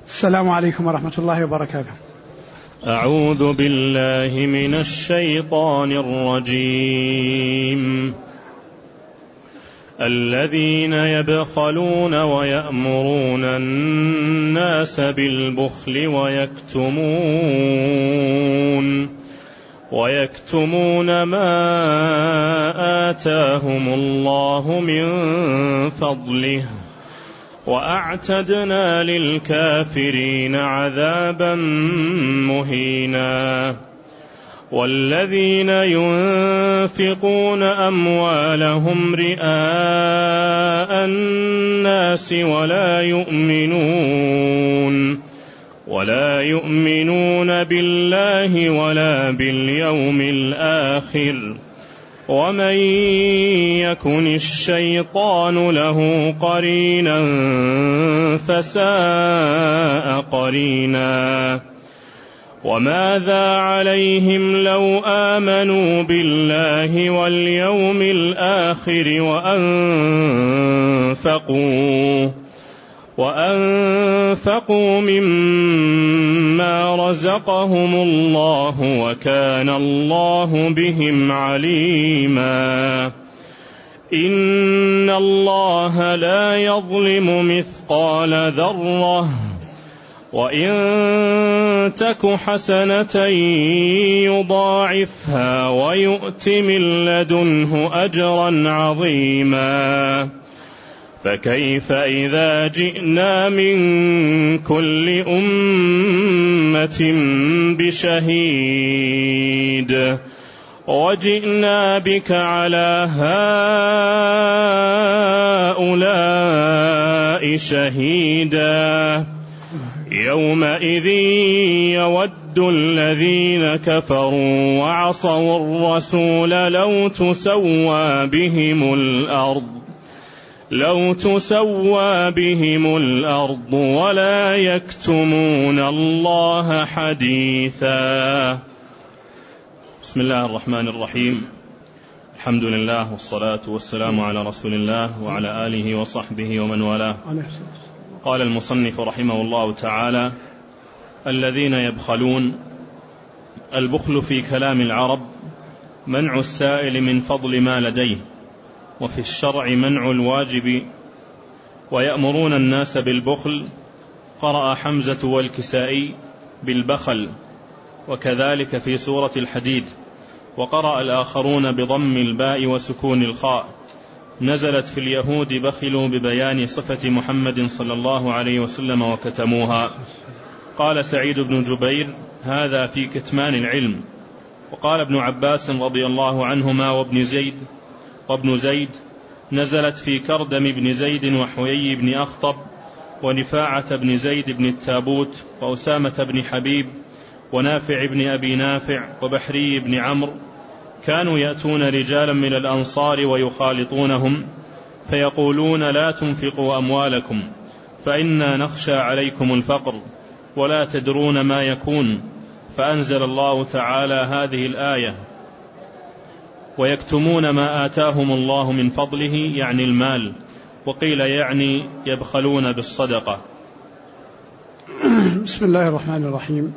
السلام عليكم ورحمة الله وبركاته. أعوذ بالله من الشيطان الرجيم. الذين يبخلون ويأمرون الناس بالبخل ويكتمون ما آتاهم الله من فضله وأعتدنا للكافرين عذابا مهينا. والذين ينفقون أموالهم رئاء الناس ولا يؤمنون بالله ولا باليوم الآخر ومن يكن الشيطان له قرينا فساء قرينا. وماذا عليهم لو آمنوا بالله واليوم الآخر وأنفقوا مما رزقهم الله وكان الله بهم عليما. إن الله لا يظلم مثقال ذرة وإن تك حسنة يضاعفها ويؤت من لدنه أجرا عظيما. فكيف إذا جئنا من كل أمة بشهيد وجئنا بك على هؤلاء شهيدا. يومئذ يود الذين كفروا وعصوا الرسول لو تسوى بهم الأرض ولا يكتمون الله حديثا. بسم الله الرحمن الرحيم. الحمد لله والصلاة والسلام على رسول الله وعلى آله وصحبه ومن والاه. قال المصنف رحمه الله تعالى: الذين يبخلون. البخل في كلام العرب منع السائل من فضل ما لديه، وفي الشرع منع الواجب. ويأمرون الناس بالبخل قرأ حمزة والكسائي بالبخل، وكذلك في سورة الحديد، وقرأ الآخرون بضم الباء وسكون الخاء. نزلت في اليهود بخلوا ببيان صفة محمد صلى الله عليه وسلم وكتموها. قال سعيد بن جبير: هذا في كتمان العلم. وقال ابن عباس رضي الله عنهما وابن زيد: نزلت في كردم بن زيد وحيي بن أخطب ونفاعة بن زيد بن التابوت وأسامة بن حبيب ونافع بن أبي نافع وبحري بن عمرو. كانوا يأتون رجالا من الأنصار ويخالطونهم فيقولون: لا تنفقوا أموالكم فإنا نخشى عليكم الفقر ولا تدرون ما يكون. فأنزل الله تعالى هذه الآية: ويكتمون ما آتاهم الله من فضله، يعني المال، وقيل يعني يبخلون بالصدقة. بسم الله الرحمن الرحيم.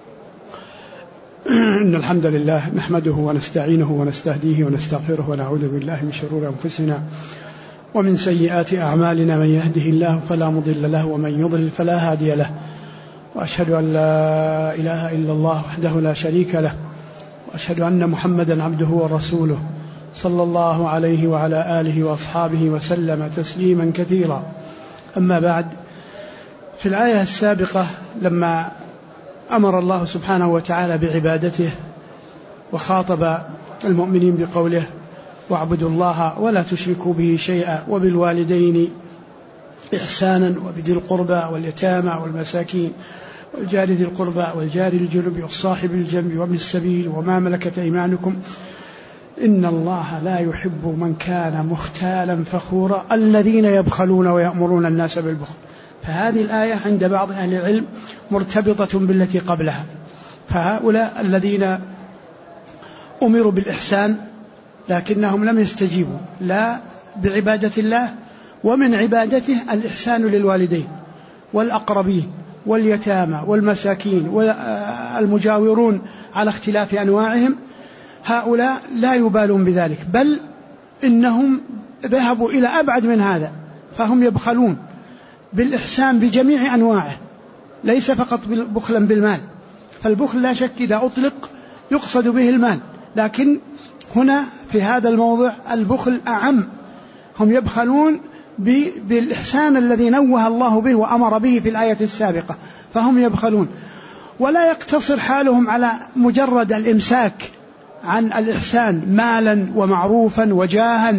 إن الحمد لله نحمده ونستعينه ونستهديه ونستغفره ونعوذ بالله من شرور أنفسنا ومن سيئات أعمالنا. من يهده الله فلا مضل له ومن يضلل فلا هادي له. وأشهد أن لا إله إلا الله وحده لا شريك له، وأشهد أن محمدا عبده ورسوله صلى الله عليه وعلى آله وأصحابه وسلم تسليما كثيرا. أما بعد، في الآية السابقة لما أمر الله سبحانه وتعالى بعبادته وخاطب المؤمنين بقوله: واعبدوا الله ولا تشركوا به شيئا وبالوالدين إحسانا وبذي القربى واليتامى والمساكين والجار ذي القربى والجار الجنب والصاحب الجنب وابن السبيل وما ملكت أيمانكم إن الله لا يحب من كان مختالا فخورا الذين يبخلون ويأمرون الناس بالبخل. فهذه الآية عند بعض أهل العلم مرتبطة بالتي قبلها. فهؤلاء الذين أمروا بالإحسان لكنهم لم يستجيبوا لا بعبادة الله، ومن عبادته الإحسان للوالدين والأقربين واليتامى والمساكين والمجاورون على اختلاف أنواعهم، هؤلاء لا يبالون بذلك، بل إنهم ذهبوا إلى أبعد من هذا، فهم يبخلون بالإحسان بجميع أنواعه، ليس فقط بخلا بالمال، فالبخل لا شك إذا أطلق يقصد به المال، لكن هنا في هذا الموضع البخل أعم، هم يبخلون بالإحسان الذي نوه الله به وأمر به في الآية السابقة، فهم يبخلون، ولا يقتصر حالهم على مجرد الإمساك عن الإحسان مالا ومعروفا وجاها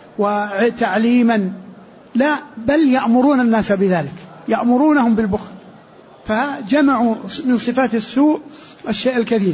وتعليما، لا، بل يأمرون الناس بذلك، يأمرونهم بالبخل، فجمعوا من صفات السوء الشيء الكثير،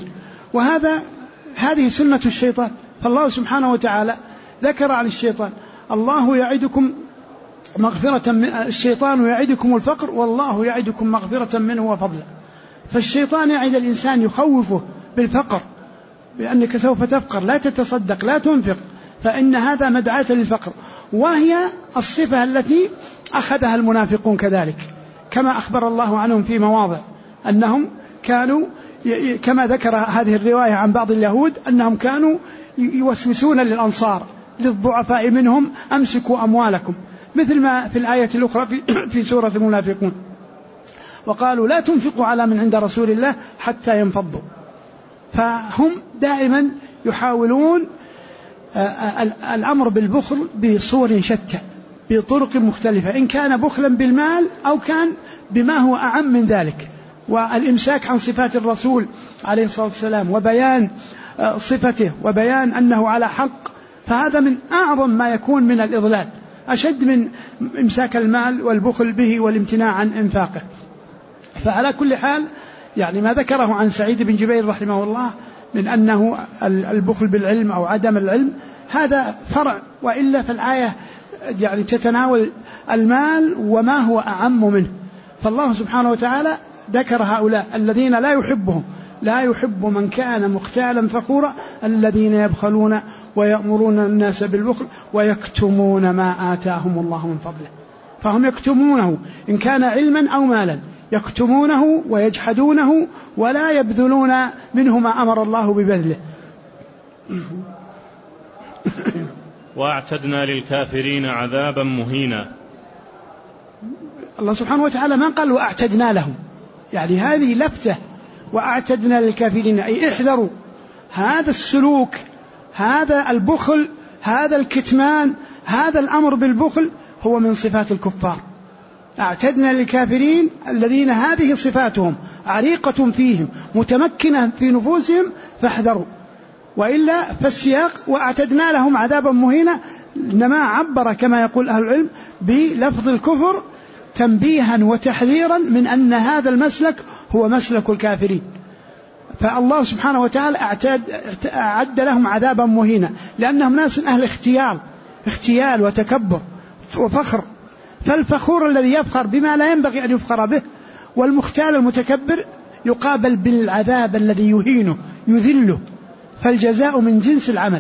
هذه سنة الشيطان. فالله سبحانه وتعالى ذكر عن الشيطان: الله يعدكم مغفرة من الشيطان يعدكم الفقر والله يعدكم مغفرة منه وفضلا. فالشيطان يعد الإنسان يخوفه بالفقر، بأنك سوف تفقر، لا تتصدق، لا تنفق، فإن هذا مدعاة للفقر، وهي الصفة التي أخذها المنافقون كذلك، كما أخبر الله عنهم في مواضع أنهم كانوا، كما ذكر هذه الرواية عن بعض اليهود، أنهم كانوا يوسوسون للأنصار للضعفاء منهم: أمسكوا أموالكم، مثل ما في الآية الأخرى في سورة المنافقون: وقالوا لا تنفقوا على من عند رسول الله حتى ينفضوا. فهم دائما يحاولون الأمر بالبخل بصور شتى، بطرق مختلفة، إن كان بخلا بالمال أو كان بما هو أعم من ذلك، والإمساك عن صفات الرسول عليه الصلاة والسلام وبيان صفته وبيان أنه على حق، فهذا من أعظم ما يكون من الإضلال، أشد من إمساك المال والبخل به والامتناع عن إنفاقه. فعلى كل حال يعني ما ذكره عن سعيد بن جبير رحمه الله من أنه البخل بالعلم أو عدم العلم هذا فرع، وإلا فالآية يعني تتناول المال وما هو أعم منه. فالله سبحانه وتعالى ذكر هؤلاء الذين لا يحبهم، لا يحب من كان مختالا فخورا، الذين يبخلون ويأمرون الناس بالبخل ويكتمون ما آتاهم الله من فضله. فهم يكتمونه إن كان علما أو مالا، يكتمونه ويجحدونه ولا يبذلون منه ما أمر الله ببذله. وأعتدنا للكافرين عذابا مهينا. الله سبحانه وتعالى ما قال وأعتدنا لهم، يعني هذه لفتة، وأعتدنا للكافرين أي احذروا هذا السلوك، هذا البخل، هذا الكتمان، هذا الأمر بالبخل هو من صفات الكفار. أعتدنا للكافرين الذين هذه صفاتهم عريقة فيهم متمكنة في نفوسهم فاحذروا، وإلا فالسياق وأعتدنا لهم عذابا مهينا، إنما عبر كما يقول أهل العلم بلفظ الكفر تنبيها وتحذيرا من أن هذا المسلك هو مسلك الكافرين. فالله سبحانه وتعالى أعد لهم عذابا مهينا، لأنهم ناس أهل اختيال وتكبر وفخر، فالفخور الذي يفخر بما لا ينبغي أن يفخر به، والمختال المتكبر يقابل بالعذاب الذي يهينه يذله، فالجزاء من جنس العمل.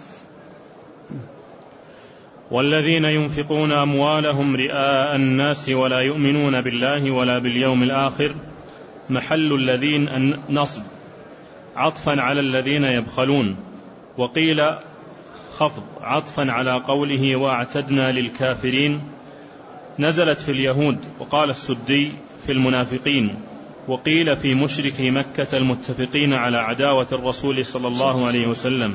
والذين ينفقون أموالهم رئاء الناس ولا يؤمنون بالله ولا باليوم الآخر، محل الذين النصب عطفا على الذين يبخلون، وقيل خفض عطفا على قوله واعتدنا للكافرين، نزلت في اليهود، وقال السدي في المنافقين، وقيل في مشركي مكة المتفقين على عداوة الرسول صلى الله عليه وسلم.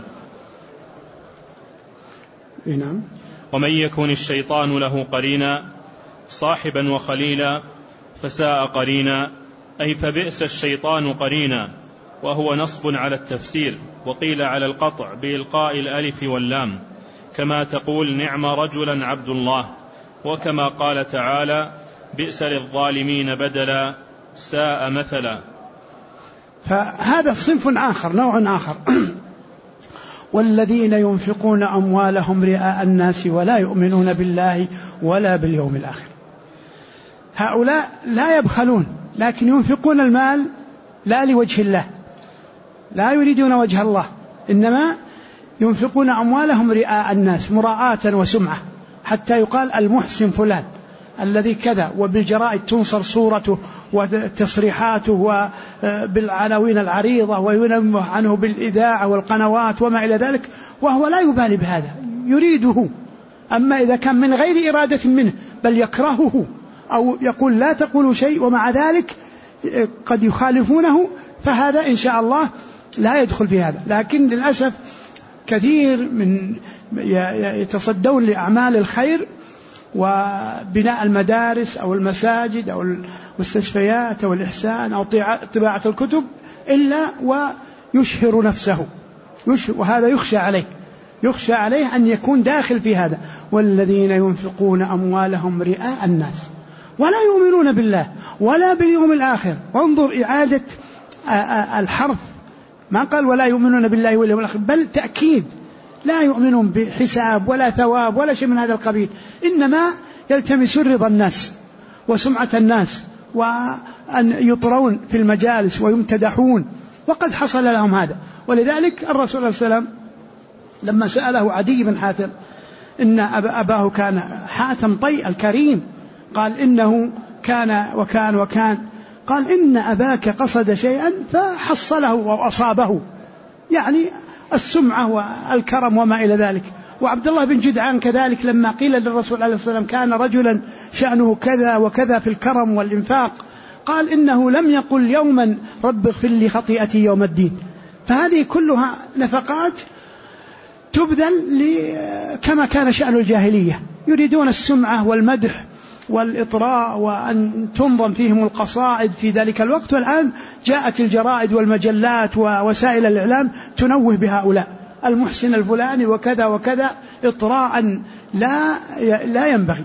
نعم. ومن يكن الشيطان له قرينا صاحبا وخليلا فساء قرينا، أي فبئس الشيطان قرينا، وهو نصب على التفسير، وقيل على القطع بإلقاء الألف واللام، كما تقول نعم رجلا عبد الله، وكما قال تعالى بئس للظالمين بدلا ساء مثلا. فهذا صنف آخر، نوع آخر. والذين ينفقون أموالهم رئاء الناس ولا يؤمنون بالله ولا باليوم الآخر، هؤلاء لا يبخلون، لكن ينفقون المال لا لوجه الله، لا يريدون وجه الله، إنما ينفقون أموالهم رئاء الناس مراءة وسمعة، حتى يقال المحسن فلان، الذي كذا، وبالجرائد تنصر صورته وتصريحاته وبالعناوين العريضة، وينبه عنه بالإذاعة والقنوات وما إلى ذلك، وهو لا يبالي بهذا يريده. أما إذا كان من غير إرادة منه بل يكرهه أو يقول لا تقولوا شيء ومع ذلك قد يخالفونه، فهذا إن شاء الله لا يدخل في هذا. لكن للأسف كثير من يتصدون لأعمال الخير وبناء المدارس أو المساجد أو المستشفيات أو الإحسان أو طباعة الكتب إلا ويشهر نفسه، وهذا يخشى عليه أن يكون داخل في هذا. والذين ينفقون أموالهم رئاء الناس ولا يؤمنون بالله ولا باليوم الآخر. وانظر إعادة الحرف، ما قال ولا يؤمنون بالله واليوم الآخر، بل تأكيد لا يؤمنون بحساب ولا ثواب ولا شيء من هذا القبيل، إنما يلتمسون رضا الناس وسمعة الناس وأن يطرون في المجالس ويمتدحون، وقد حصل لهم هذا. ولذلك الرسول صلى الله عليه وسلم لما سأله عدي بن حاتم إن أباه كان حاتم طي الكريم، قال إنه كان وكان قال إن أباك قصد شيئا فحصله وأصابه، يعني السمعة والكرم وما إلى ذلك. وعبد الله بن جدعان كذلك لما قيل للرسول عليه الصلاة والسلام كان رجلا شأنه كذا وكذا في الكرم والإنفاق، قال إنه لم يقل يوما رب اغفر لي خطيئتي يوم الدين. فهذه كلها نفقات تبذل كما كان شأن الجاهلية، يريدون السمعة والمدح والإطراء وأن تنظم فيهم القصائد في ذلك الوقت. والآن جاءت الجرائد والمجلات ووسائل الإعلام تنوه بهؤلاء المحسن الفلاني وكذا وكذا إطراء لا ينبغي.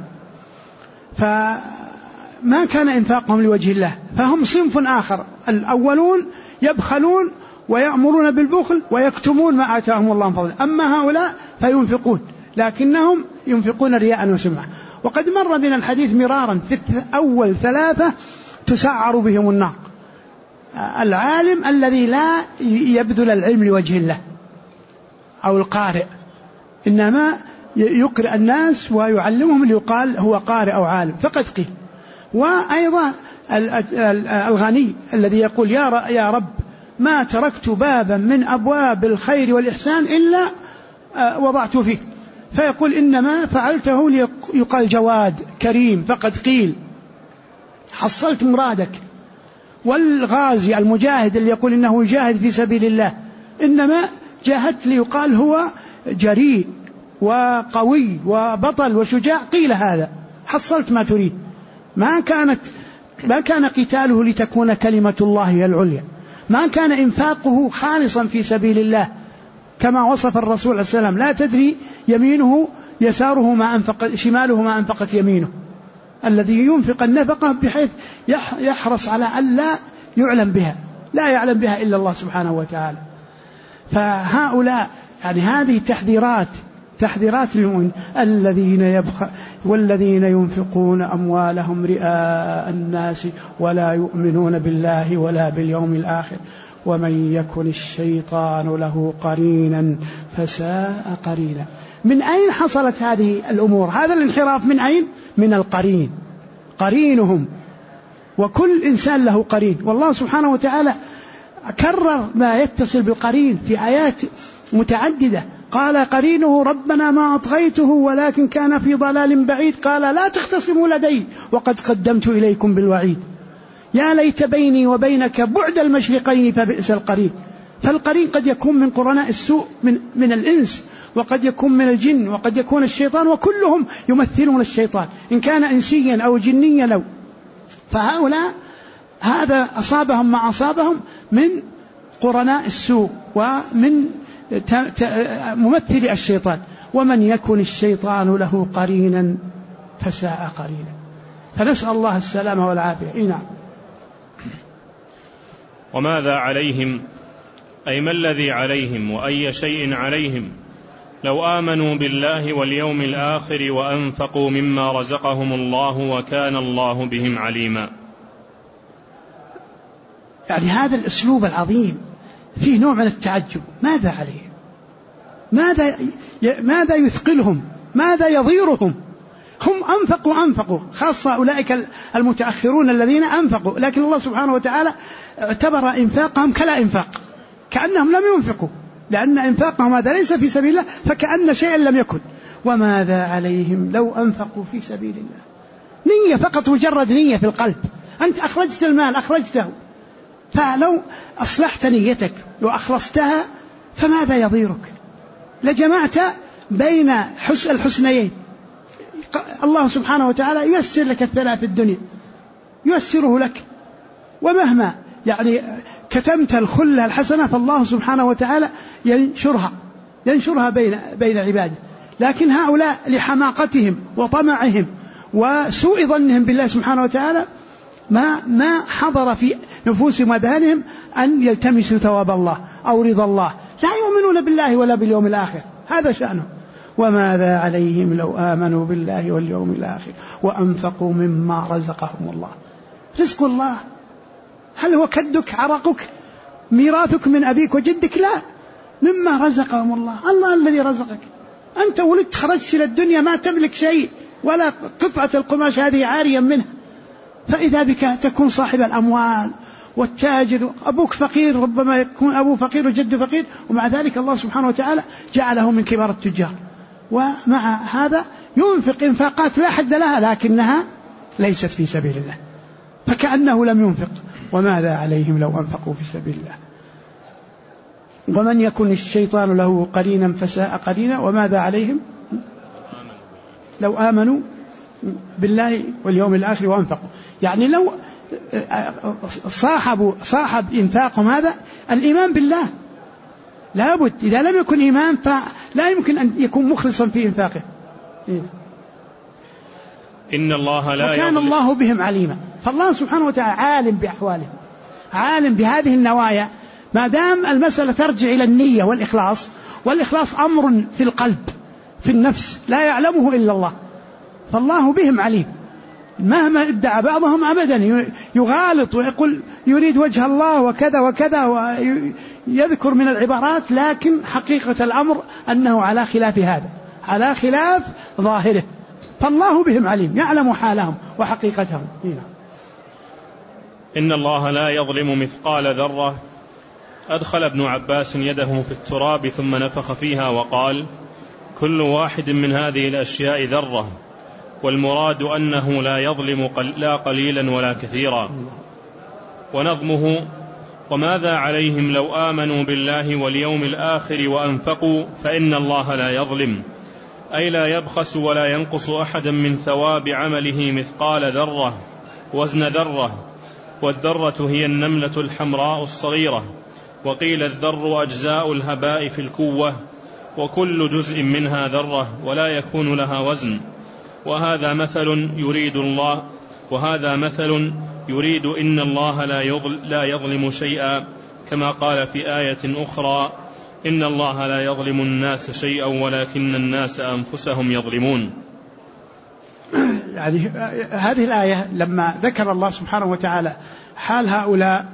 فما كان إنفاقهم لوجه الله، فهم صنف آخر. الأولون يبخلون ويأمرون بالبخل ويكتمون ما آتاهم الله من فضله، أما هؤلاء فينفقون لكنهم ينفقون رياء وسمعة. وقد مر بنا الحديث مرارا في أول 3 تسعر بهم النار: العالم الذي لا يبذل العلم لوجه الله، أو القارئ إنما يقرأ الناس ويعلمهم ليقال هو قارئ أو عالم فقد قيل. وأيضا الغني الذي يقول يا رب ما تركت بابا من أبواب الخير والإحسان إلا وضعت فيه، فيقول إنما فعلته ليقال جواد كريم فقد قيل حصلت مرادك. والغازي المجاهد اللي يقول إنه يجاهد في سبيل الله إنما جاهدت ليقال هو جريء وقوي وبطل وشجاع، قيل هذا حصلت ما تريد. ما كان قتاله لتكون كلمة الله هي العليا، ما كان إنفاقه خالصا في سبيل الله كما وصف الرسول عليه السلام: لا تدري يمينه يساره ما أنفق شماله ما أنفقت يمينه. الذي ينفق النفقة بحيث يحرص على أن لا يعلم بها، لا يعلم بها إلا الله سبحانه وتعالى. فهؤلاء يعني هذه تحذيرات للمؤمن: والذين ينفقون أموالهم رئاء الناس ولا يؤمنون بالله ولا باليوم الآخر ومن يكن الشيطان له قرينا فساء قرينا. من أين حصلت هذه الأمور؟ هذا الانحراف من أين؟ من القرين، قرينهم. وكل إنسان له قرين، والله سبحانه وتعالى كرر ما يتصل بالقرين في آيات متعددة. قال قرينه ربنا ما أطغيته ولكن كان في ضلال بعيد، قال لا تختصموا لدي وقد قدمت إليكم بالوعيد، يا ليت بيني وبينك بعد المشرقين فبئس القرين. فالقرين قد يكون من قرناء السوء من الإنس، وقد يكون من الجن، وقد يكون الشيطان، وكلهم يمثلون الشيطان إن كان إنسيا أو جنيا فهؤلاء هذا أصابهم ما أصابهم من قرناء السوء ومن ممثل الشيطان. ومن يكن الشيطان له قرينا فساء قرينا. فنسأل الله السلامة والعافية. نعم. وماذا عليهم، أي ما الذي عليهم وأي شيء عليهم لو آمنوا بالله واليوم الآخر وأنفقوا مما رزقهم الله وكان الله بهم عليما. يعني هذا الأسلوب العظيم فيه نوع من التعجب. ماذا عليهم؟ ماذا يثقلهم؟ ماذا يضيرهم؟ هم أنفقوا خاصة أولئك المتأخرون الذين أنفقوا، لكن الله سبحانه وتعالى اعتبر إنفاقهم كلا إنفاق، كأنهم لم ينفقوا، لأن إنفاقهم هذا ليس في سبيل الله، فكأن شيئا لم يكن. وماذا عليهم لو أنفقوا في سبيل الله؟ نية فقط، مجرد نية في القلب. أنت أخرجت المال، أخرجته، فلو أصلحت نيتك وأخلصتها فماذا يضيرك؟ لجمعت بين الحسنيين. الله سبحانه وتعالى ييسر لك الثناء في الدنيا، ييسره لك، ومهما يعني كتمت الخلة الحسنة فالله سبحانه وتعالى ينشرها بين عباده. لكن هؤلاء لحماقتهم وطمعهم وسوء ظنهم بالله سبحانه وتعالى ما حضر في نفوسهم وذهنهم أن يلتمسوا ثواب الله أو رضا الله، لا يؤمنون بالله ولا باليوم الآخر، هذا شأنه. وماذا عليهم لو آمنوا بالله واليوم الآخر وأنفقوا مما رزقهم الله. رزق الله هل هو كدك عرقك ميراثك من أبيك وجدك؟ لا، مما رزقهم الله. الله الذي رزقك. أنت ولدت خرجت إلى الدنيا ما تملك شيء ولا قطعة القماش هذه عاريا منها، فإذا بك تكون صاحب الأموال والتاجر. أبوك فقير، ربما يكون أبوه فقير وجده فقير، ومع ذلك الله سبحانه وتعالى جعله من كبار التجار، ومع هذا ينفق إنفاقات لا حد لها لكنها ليست في سبيل الله، فكأنه لم ينفق. وماذا عليهم لو أنفقوا في سبيل الله. ومن يكن الشيطان له قرينا فساء قرينا. وماذا عليهم لو آمنوا بالله واليوم الآخر وأنفقوا. يعني لو صاحب إنفاقهم هذا الإيمان بالله، لابد إذا لم يكن إيمان فلا يمكن أن يكون مخلصا في إنفاقه. إن الله لا وكان الله بهم عليما. فالله سبحانه وتعالى عالم بأحوالهم، عالم بهذه النوايا، ما دام المسألة ترجع إلى النية والإخلاص، والإخلاص أمر في القلب في النفس لا يعلمه إلا الله، فالله بهم عليم. مهما ادعى بعضهم أبدا يغالط ويقول يريد وجه الله وكذا وكذا ويذكر من العبارات، لكن حقيقة الأمر أنه على خلاف هذا، على خلاف ظاهره. فالله بهم عليم، يعلم حالهم وحقيقتهم. إن الله لا يظلم مثقال ذرة. أدخل ابن عباس يده في التراب ثم نفخ فيها وقال: كل واحد من هذه الأشياء ذرة، والمراد أنه لا يظلم لا قليلا ولا كثيرا. ونظمه: وماذا عليهم لو آمنوا بالله واليوم الآخر وأنفقوا فإن الله لا يظلم، أي لا يبخس ولا ينقص أحدا من ثواب عمله مثقال ذرة وزن ذرة. والذرة هي النملة الحمراء الصغيرة، وقيل الذر أجزاء الهباء في الكوة، وكل جزء منها ذرة ولا يكون لها وزن. وهذا مثل يريد إن الله لا يظلم شيئا، كما قال في آية أخرى: إن الله لا يظلم الناس شيئا ولكن الناس أنفسهم يظلمون. يعني هذه الآية لما ذكر الله سبحانه وتعالى حال هؤلاء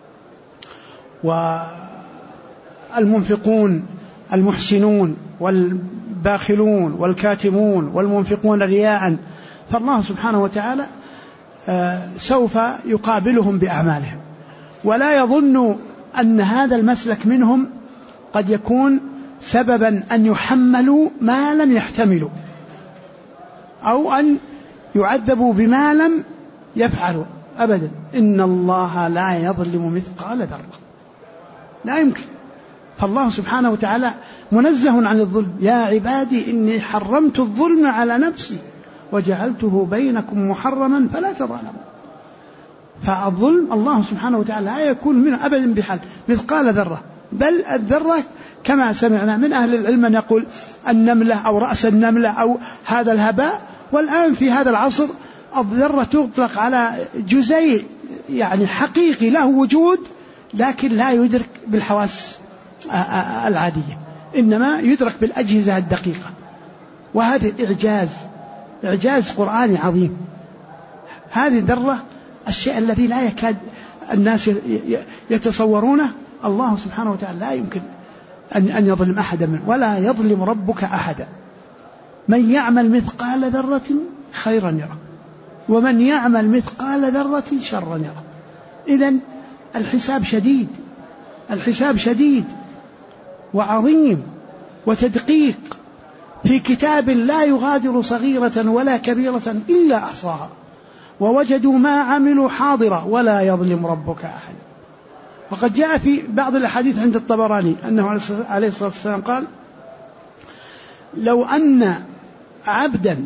والمنفقون المحسنون والباخلون والكاتمون والمنفقون رياء، فالله سبحانه وتعالى سوف يقابلهم بأعمالهم، ولا يظن أن هذا المسلك منهم قد يكون سببا أن يحملوا ما لم يحتملوا، أو أن يعذبوا بما لم يفعلوا أبدا. إن الله لا يظلم مثقال ذرة، لا يمكن. فالله سبحانه وتعالى منزه عن الظلم. يا عبادي إني حرمت الظلم على نفسي وجعلته بينكم محرما فلا تظالموا. فالظلم الله سبحانه وتعالى لا يكون منه أبدا بحال مثقال ذرة، بل الذرة كما سمعنا من أهل العلم أن يقول النملة أو رأس النملة أو هذا الهباء. والآن في هذا العصر الذرة تطلق على جزيء يعني حقيقي له وجود، لكن لا يدرك بالحواس العادية، إنما يدرك بالأجهزة الدقيقة. وهذا إعجاز قرآني عظيم. هذه الذرة الشيء الذي لا يكاد الناس يتصورونه، الله سبحانه وتعالى لا يمكن أن يظلم أحدا منه، ولا يظلم ربك أحدا. من يعمل مثقال ذرة خيرا يره، ومن يعمل مثقال ذرة شرا يره. إذن الحساب شديد وعظيم وتدقيق في كتاب لا يغادر صغيرة ولا كبيرة إلا أحصاها، ووجدوا ما عملوا حاضرا ولا يظلم ربك أحد. وقد جاء في بعض الأحاديث عند الطبراني أنه عليه الصلاة والسلام قال: لو أن عبدا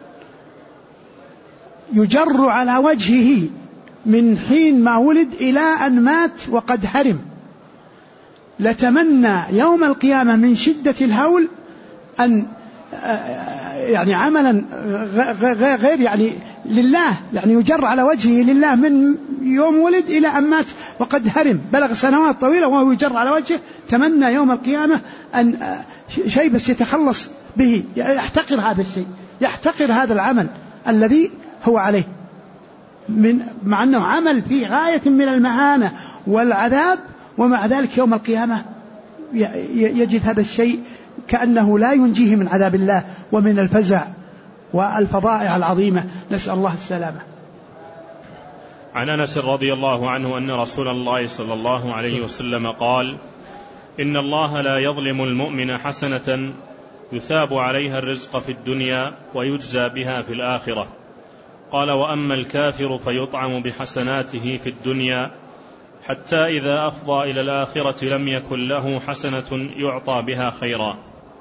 يجر على وجهه من حين ما ولد إلى أن مات وقد هرم، لتمنى يوم القيامة من شدة الهول أن يعني عملا غير يعني لله، يعني يجر على وجهه لله من يوم ولد إلى أن مات وقد هرم، بلغ سنوات طويلة وهو يجر على وجهه، تمنى يوم القيامة أن شيء بس يتخلص به، يحتقر هذا الشيء، يحتقر هذا العمل الذي هو عليه، مع أنه عمل في غاية من المهانة والعذاب، ومع ذلك يوم القيامة يجد هذا الشيء كأنه لا ينجيه من عذاب الله ومن الفزع والفضائع العظيمة، نسأل الله السلامة. عن أنس رضي الله عنه أن رسول الله صلى الله عليه وسلم قال: إن الله لا يظلم المؤمن حسنة يثاب عليها الرزق في الدنيا ويجزى بها في الآخرة. قال: وأما الكافر فيطعم بحسناته في الدنيا حتى إذا أفضى إلى الآخرة لم يكن له حسنة يعطى بها خيرا.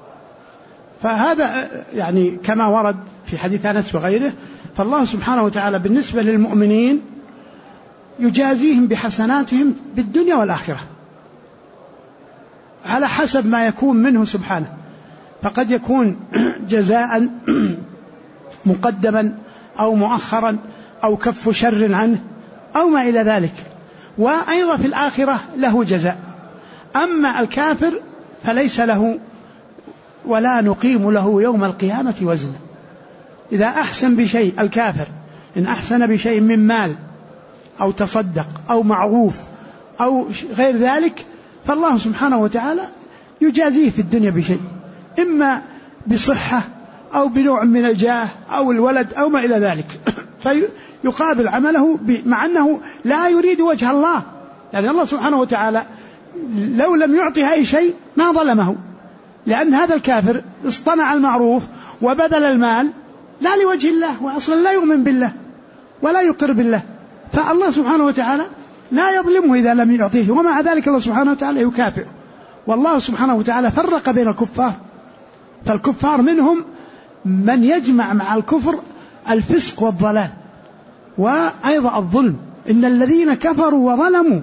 فهذا يعني كما ورد في حديث أنس وغيره، فالله سبحانه وتعالى بالنسبة للمؤمنين يجازيهم بحسناتهم بالدنيا والآخرة على حسب ما يكون منه سبحانه، فقد يكون جزاء مقدما أو مؤخرا أو كف شر عنه أو ما إلى ذلك، وأيضا في الآخرة له جزاء. أما الكافر فليس له ولا نقيم له يوم القيامة وزنا. إذا أحسن بشيء الكافر، إن أحسن بشيء من مال أو تصدق أو معروف أو غير ذلك، فالله سبحانه وتعالى يجازيه في الدنيا بشيء، إما بصحة أو بنوع من الجاه أو الولد أو ما إلى ذلك، فيقابل عمله مع أنه لا يريد وجه الله، يعني الله سبحانه وتعالى لو لم يعطي أي شيء ما ظلمه، لأن هذا الكافر اصطنع المعروف وبذل المال لا لوجه الله، وأصلا لا يؤمن بالله ولا يقر بالله، فالله سبحانه وتعالى لا يظلمه إذا لم يعطيه، ومع ذلك الله سبحانه وتعالى يكافئه. والله سبحانه وتعالى فرق بين الكفار، فالكفار منهم من يجمع مع الكفر الفسق والضلال وأيضا الظلم. إن الذين كفروا وظلموا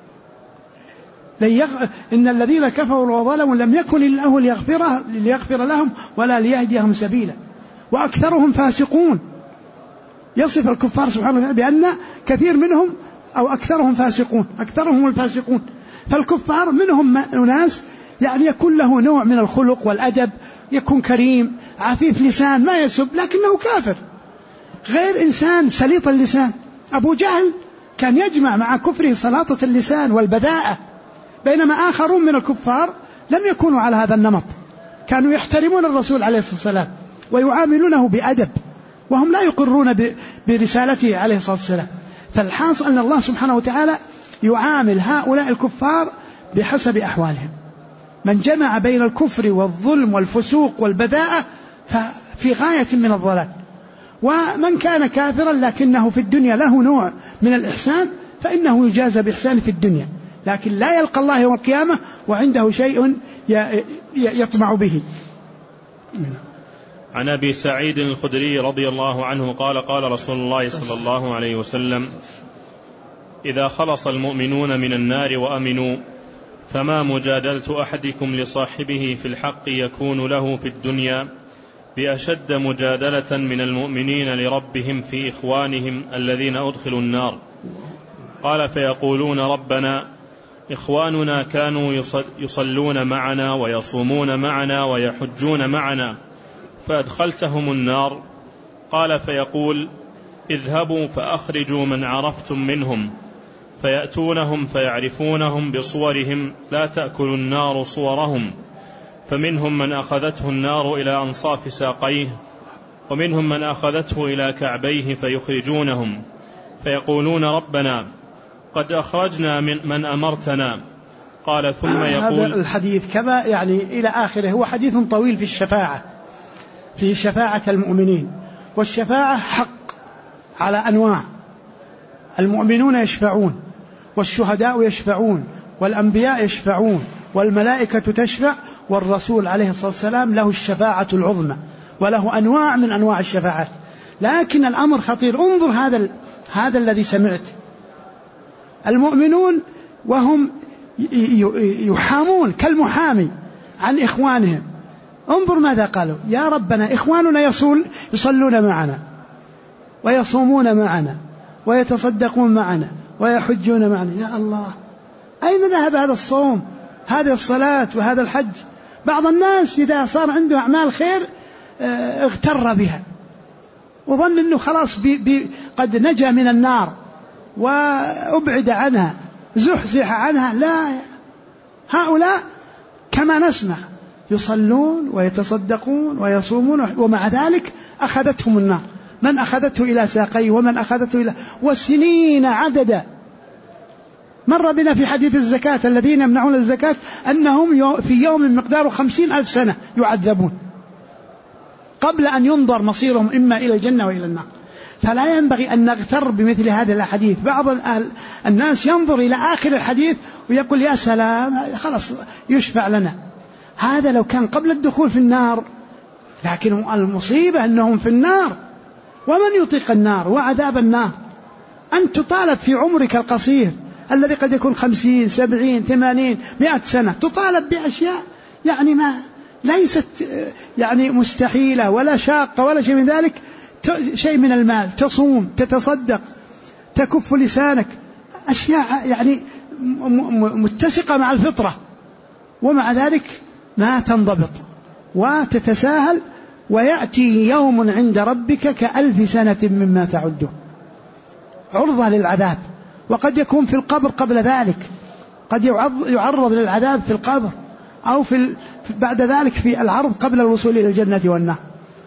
لم يكن الله ليغفر لهم ولا ليهديهم سبيلا وأكثرهم فاسقون. يصف الكفار سبحانه وتعالى بأن كثير منهم أو أكثرهم فاسقون، أكثرهم الفاسقون. فالكفار منهم أناس يعني يكون له نوع من الخلق والأدب، يكون كريم عفيف لسان ما يسب، لكنه كافر، غير إنسان سليط اللسان. أبو جهل كان يجمع مع كفره سلاطة اللسان والبذاءة، بينما آخرون من الكفار لم يكونوا على هذا النمط، كانوا يحترمون الرسول عليه الصلاة والسلام ويعاملونه بأدب، وهم لا يقرون برسالته عليه الصلاة والسلام. فالحاصل أن الله سبحانه وتعالى يعامل هؤلاء الكفار بحسب أحوالهم. من جمع بين الكفر والظلم والفسوق والبذاءة ففي غاية من الضلال، ومن كان كافرا لكنه في الدنيا له نوع من الإحسان فإنه يجازى بإحسانه في الدنيا، لكن لا يلقى الله يوم القيامة وعنده شيء يطمع به. عن أبي سعيد الخدري رضي الله عنه قال: قال رسول الله صلى الله عليه وسلم: إذا خلص المؤمنون من النار وأمنوا فما مجادلة أحدكم لصاحبه في الحق يكون له في الدنيا بأشد مجادلة من المؤمنين لربهم في إخوانهم الذين أدخلوا النار. قال: فيقولون ربنا إخواننا كانوا يصلون معنا ويصومون معنا ويحجون معنا فأدخلتهم النار. قال: فيقول: اذهبوا فأخرجوا من عرفتم منهم، فيأتونهم فيعرفونهم بصورهم لا تأكل النار صورهم، فمنهم من أخذته النار إلى أنصاف ساقيه، ومنهم من أخذته إلى كعبيه فيخرجونهم فيقولون ربنا قد أخرجنا من أمرتنا. قال ثم يقول هذا الحديث كما يعني إلى آخره هو حديث طويل في شفاعة المؤمنين، والشفاعة حق على أنواع، المؤمنون يشفعون والشهداء يشفعون والأنبياء يشفعون والملائكة تشفع والرسول عليه الصلاة والسلام له الشفاعة العظمى وله أنواع من أنواع الشفاعات. لكن الأمر خطير. انظر هذا الذي سمعت، المؤمنون وهم يحامون كالمحامي عن إخوانهم. انظر ماذا قالوا: يا ربنا إخواننا يصلون معنا ويصومون معنا ويتصدقون معنا ويحجون معنا، يا الله أين ذهب هذا الصوم، هذه الصلاة وهذا الحج؟ بعض الناس إذا صار عنده أعمال خير اغتر بها وظن أنه خلاص قد نجا من النار وأبعد عنها زحزح عنها. لا، هؤلاء كما نسمع يصلون ويتصدقون ويصومون ومع ذلك أخذتهم النار، من أخذته إلى ساقيه ومن أخذته إلى وسنين عددا. مر بنا في حديث الزكاة الذين يمنعون الزكاة أنهم في يوم مقداره 50,000 سنة يعذبون قبل أن ينظر مصيرهم إما إلى الجنة وإلى النار. فلا ينبغي أن نغتر بمثل هذه الأحاديث. بعض الناس ينظر إلى آخر الحديث ويقول يا سلام خلاص يشفع لنا. هذا لو كان قبل الدخول في النار، لكن المصيبة أنهم في النار، ومن يطيق النار وعذاب النار؟ أن تطالب في عمرك القصير الذي قد يكون 50 70 80 100 سنة تطالب بأشياء يعني ما ليست يعني مستحيلة ولا شاقة ولا شيء من ذلك، شيء من المال، تصوم، تتصدق، تكف لسانك، أشياء يعني متسقة مع الفطرة، ومع ذلك ما تنضبط وتتساهل، ويأتي يوم عند ربك كألف سنة مما تعده، عرضة للعذاب. وقد يكون في القبر قبل ذلك، قد يعرض للعذاب في القبر أو بعد ذلك في العرض قبل الوصول إلى الجنة والنار.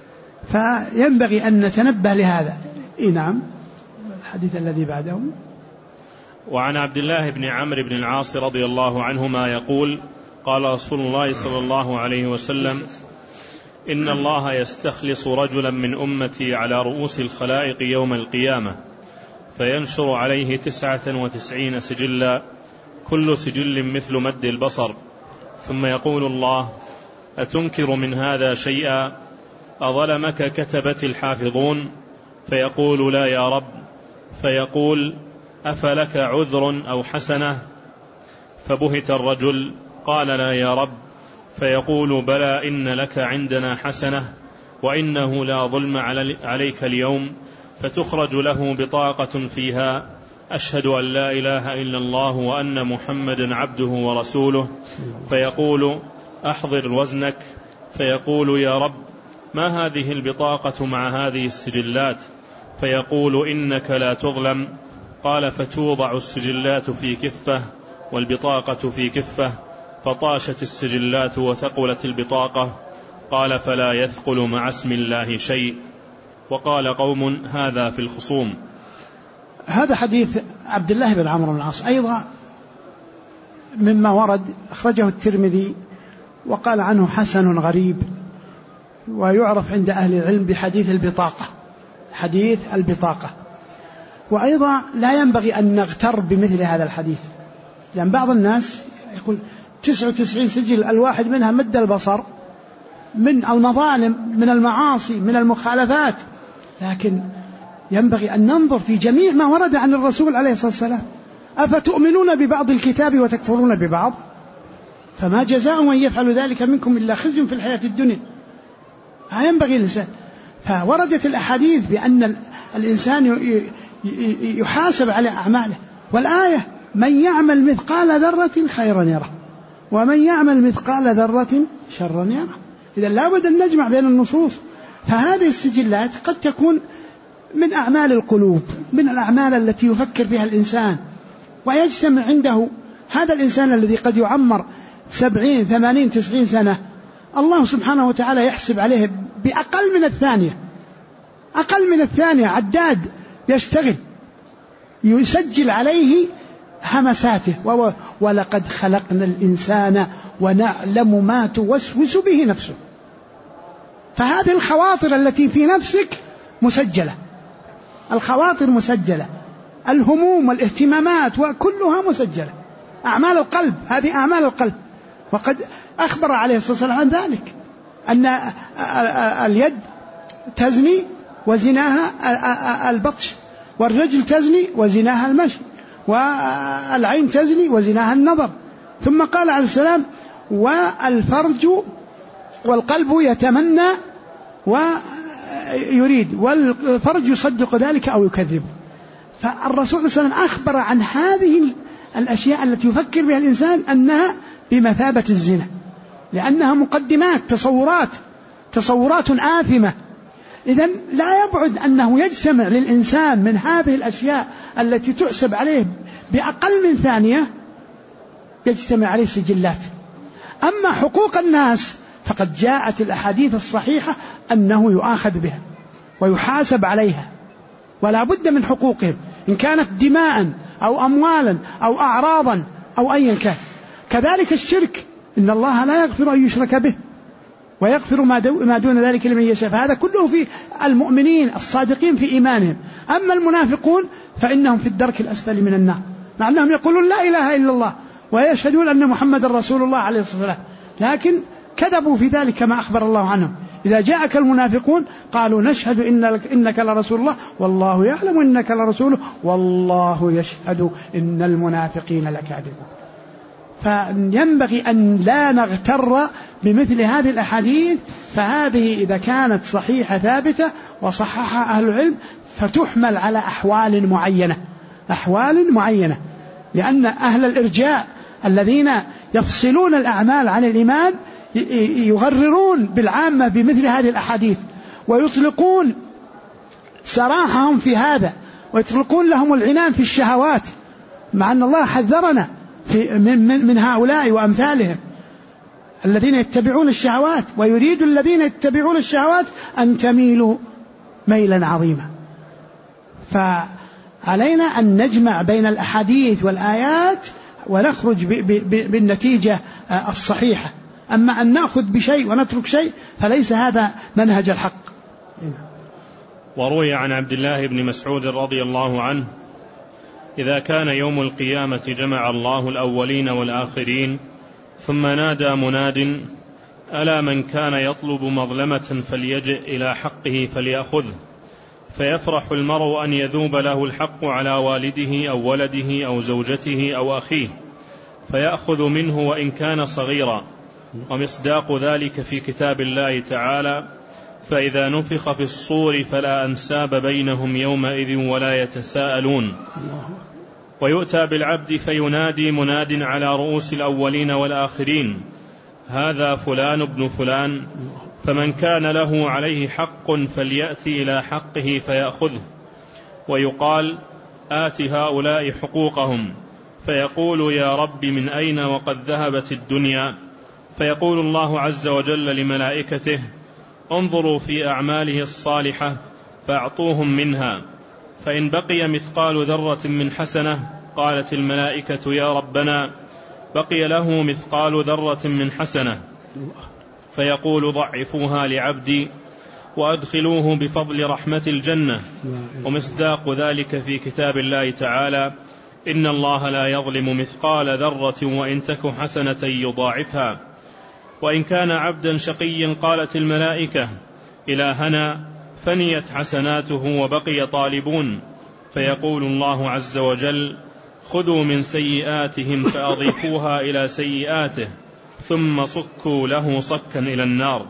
فينبغي أن نتنبه لهذا. نعم، الحديث الذي بعده. وعن عبد الله بن عمرو بن العاص رضي الله عنهما يقول: قال رسول الله صلى الله عليه وسلم: إن الله يستخلص رجلا من أمتي على رؤوس الخلائق يوم القيامة فينشر عليه 99 سجلا كل سجل مثل مد البصر، ثم يقول الله: أتنكر من هذا شيئا؟ أظلمك كتبت الحافظون؟ فيقول: لا يا رب. فيقول: أفلك عذر أو حسنة؟ فبهت الرجل، قال: لا يا رب. فيقول: بلى، إن لك عندنا حسنة، وإنه لا ظلم عليك اليوم. فتخرج له بطاقة فيها: أشهد أن لا إله إلا الله وأن محمدا عبده ورسوله. فيقول: أحضر وزنك. فيقول: يا رب، ما هذه البطاقة مع هذه السجلات؟ فيقول: إنك لا تظلم. قال: فتوضع السجلات في كفة والبطاقة في كفة، فطاشت السجلات وثقلت البطاقة. قال: فلا يثقل مع اسم الله شيء. وقال قوم: هذا في الخصوم. هذا حديث عبد الله بن عمرو بن العاص أيضا مما ورد، أخرجه الترمذي وقال عنه حسن غريب، ويعرف عند أهل العلم بحديث البطاقة، حديث البطاقة. وأيضا لا ينبغي أن نغتر بمثل هذا الحديث، لأن بعض الناس يقول 99 سجل الواحد منها مد البصر من المظالم، من المعاصي، من المخالفات. لكن ينبغي أن ننظر في جميع ما ورد عن الرسول عليه الصلاة والسلام. أفتؤمنون ببعض الكتاب وتكفرون ببعض؟ فما جزاء من يفعل ذلك منكم إلا خزي في الحياة الدنيا. ينبغي الإنسان. فوردت الأحاديث بأن الإنسان يحاسب على أعماله، والآية: من يعمل مثقال ذرة خيرا يره ومن يعمل مثقال ذرة شرا يره. إذا لابد أن نجمع بين النصوص. فهذه السجلات قد تكون من أعمال القلوب، من الأعمال التي يفكر فيها الإنسان، ويجتمع عنده هذا الإنسان الذي قد يعمر 70 80 90 سنة، الله سبحانه وتعالى يحسب عليه بأقل من الثانية أقل من الثانية عداد يشتغل يسجل عليه همساته. ولقد خلقنا الإنسان ونعلم ما توسوس به نفسه. فهذه الخواطر التي في نفسك مسجلة، الخواطر مسجلة، الهموم والاهتمامات وكلها مسجلة. أعمال القلب، هذه أعمال القلب. وقد أخبر عليه الصلاة والسلام عن ذلك، أن اليد تزني وزناها البطش، والرجل تزني وزناها المشي، والعين تزني وزناها النظر. ثم قال عليه السلام: والفرج والقلب يتمنى ويريد، والفرج يصدق ذلك أو يكذب. فالرسول صلى الله عليه وسلم أخبر عن هذه الأشياء التي يفكر بها الإنسان أنها بمثابة الزنا، لأنها مقدمات، تصورات آثمة. إذن لا يبعد أنه يجتمع للإنسان من هذه الأشياء التي تحسب عليه بأقل من ثانية، يجتمع عليه سجلات. أما حقوق الناس فقد جاءت الأحاديث الصحيحة أنه يؤاخذ بها ويحاسب عليها، ولا بد من حقوقهم، إن كانت دماء أو أموالا أو أعراضا أو أيا كان. كذلك الشرك، إن الله لا يغفر أن يشرك به ويغفر ما دون ذلك لمن يشاء. فهذا كله في المؤمنين الصادقين في إيمانهم. أما المنافقون فإنهم في الدرك الأسفل من النار، مع أنهم يقولون لا إله إلا الله ويشهدون أن محمد رسول الله عليه الصلاة والسلام، لكن كذبوا في ذلك كما أخبر الله عنهم. إذا جاءك المنافقون قالوا نشهد إنك لرسول الله والله يعلم إنك لرسوله والله يشهد إن المنافقين لكاذبون. فينبغي أن لا نغتر بمثل هذه الأحاديث، فهذه إذا كانت صحيحة ثابتة وصححها أهل العلم فتحمل على أحوال معينة، لأن أهل الإرجاء الذين يفصلون الأعمال عن الإيمان يغررون بالعامة بمثل هذه الأحاديث، ويطلقون سراحهم في هذا، ويطلقون لهم العنان في الشهوات، مع أن الله حذرنا من هؤلاء وأمثالهم الذين يتبعون الشهوات، ويريد الذين يتبعون الشهوات أن تميلوا ميلا عظيما. فعلينا أن نجمع بين الأحاديث والآيات ونخرج بالنتيجة الصحيحة. أما أن نأخذ بشيء ونترك شيء فليس هذا منهج الحق. وروي عن عبد الله بن مسعود رضي الله عنه: إذا كان يوم القيامة جمع الله الأولين والآخرين، ثم نادى مناد: ألا من كان يطلب مظلمة فليجئ إلى حقه فليأخذه، فيفرح المرء أن يذوب له الحق على والده أو ولده أو زوجته أو أخيه، فيأخذ منه وإن كان صغيرا. ومصداق ذلك في كتاب الله تعالى: فإذا نفخ في الصور فلا أنساب بينهم يومئذ ولا يتساءلون. ويؤتى بالعبد فينادي مناد على رؤوس الأولين والآخرين: هذا فلان ابن فلان، فمن كان له عليه حق فليأتي إلى حقه فيأخذه. ويقال: آت هؤلاء حقوقهم، فيقول: يا رب من أين وقد ذهبت الدنيا؟ فيقول الله عز وجل لملائكته: انظروا في أعماله الصالحة فأعطوهم منها، فإن بقي مثقال ذرة من حسنة قالت الملائكة: يا ربنا بقي له مثقال ذرة من حسنة، فيقول: ضعفوها لعبدي وأدخلوه بفضل رحمة الجنة. ومصداق ذلك في كتاب الله تعالى: إن الله لا يظلم مثقال ذرة وإن تك حسنة يضاعفها. وإن كان عبدا شقيا قالت الملائكة: إلهنا فنيت حسناته وبقي طالبون، فيقول الله عز وجل: خذوا من سيئاتهم فأضيفوها إلى سيئاته ثم صكوا له صكا إلى النار.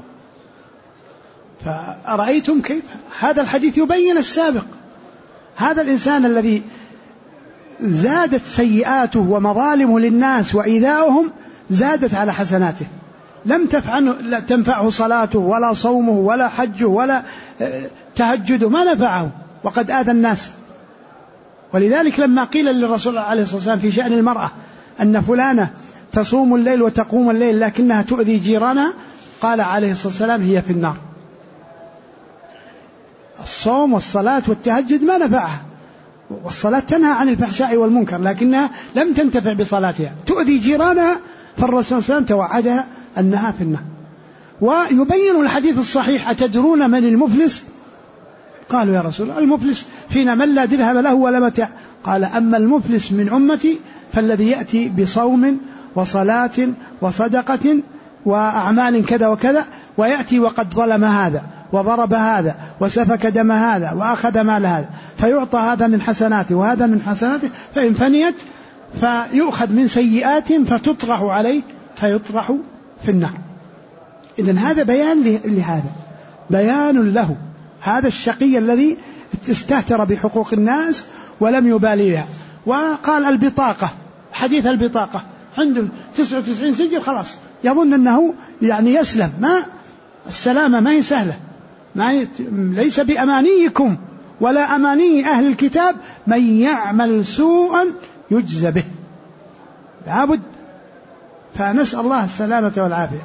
فأرأيتم كيف هذا الحديث يبين السابق؟ هذا الإنسان الذي زادت سيئاته ومظالمه للناس وإيذاؤهم زادت على حسناته، لم تنفعه صلاته ولا صومه ولا حجه ولا تهجده، ما نفعه وقد آذى الناس. ولذلك لما قيل للرسول عليه الصلاة والسلام في شأن المرأة أن فلانة تصوم الليل وتقوم الليل لكنها تؤذي جيرانها، قال عليه الصلاة والسلام: هي في النار. الصوم والصلاة والتهجد ما نفعها، والصلاة تنهى عن الفحشاء والمنكر لكنها لم تنتفع بصلاتها، تؤذي جيرانها، فالرسول صلى الله عليه وسلم توعدها أنها في النار. ويبين الحديث الصحيح: أتدرون من المفلس؟ قالوا يا رسول الله المفلس فينا من لا درهم له ولا متاع. قال: أما المفلس من أمتي فالذي يأتي بصوم وصلاة وصدقة وأعمال كذا وكذا، ويأتي وقد ظلم هذا وضرب هذا وسفك دم هذا وأخذ مال هذا، فيعطى هذا من حسناته وهذا من حسناته، فإن فنيت فيؤخذ من سيئاتهم فتطرح عليه فيطرح في النار. إذن هذا بيان لهذا، بيان له هذا الشقي الذي استهتر بحقوق الناس ولم يبالي بها. وقال البطاقة، حديث البطاقة عنده 99 سجل خلاص يظن أنه يعني يسلم. ما السلامة ما هي سهلة، ليس بأمانيكم ولا أماني أهل الكتاب من يعمل سوءا يجزى به، لابد. فنسأل الله السلامة والعافية.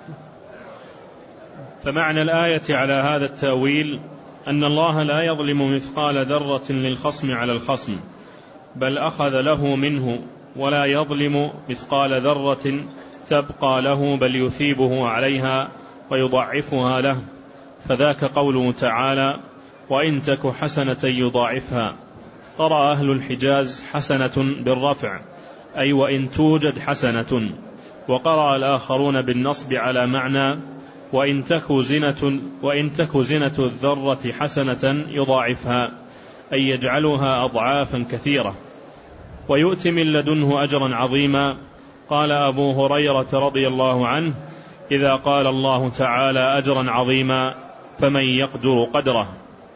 فمعنى الآية على هذا التأويل أن الله لا يظلم مثقال ذرة للخصم على الخصم، بل أخذ له منه، ولا يظلم مثقال ذرة تبقى له، بل يثيبه عليها ويضعفها له. فذاك قوله تعالى: وإن تك حسنة يضاعفها. قرأ أهل الحجاز حسنة بالرفع، أي وإن توجد حسنة، وقرأ الآخرون بالنصب على معنى وإن تك زنة الذرة حسنة يضاعفها، أي يجعلها أضعافا كثيرة ويؤتي من لدنه أجرا عظيما. قال أبو هريرة رضي الله عنه: إذا قال الله تعالى أجرا عظيما فمن يقدر قدره.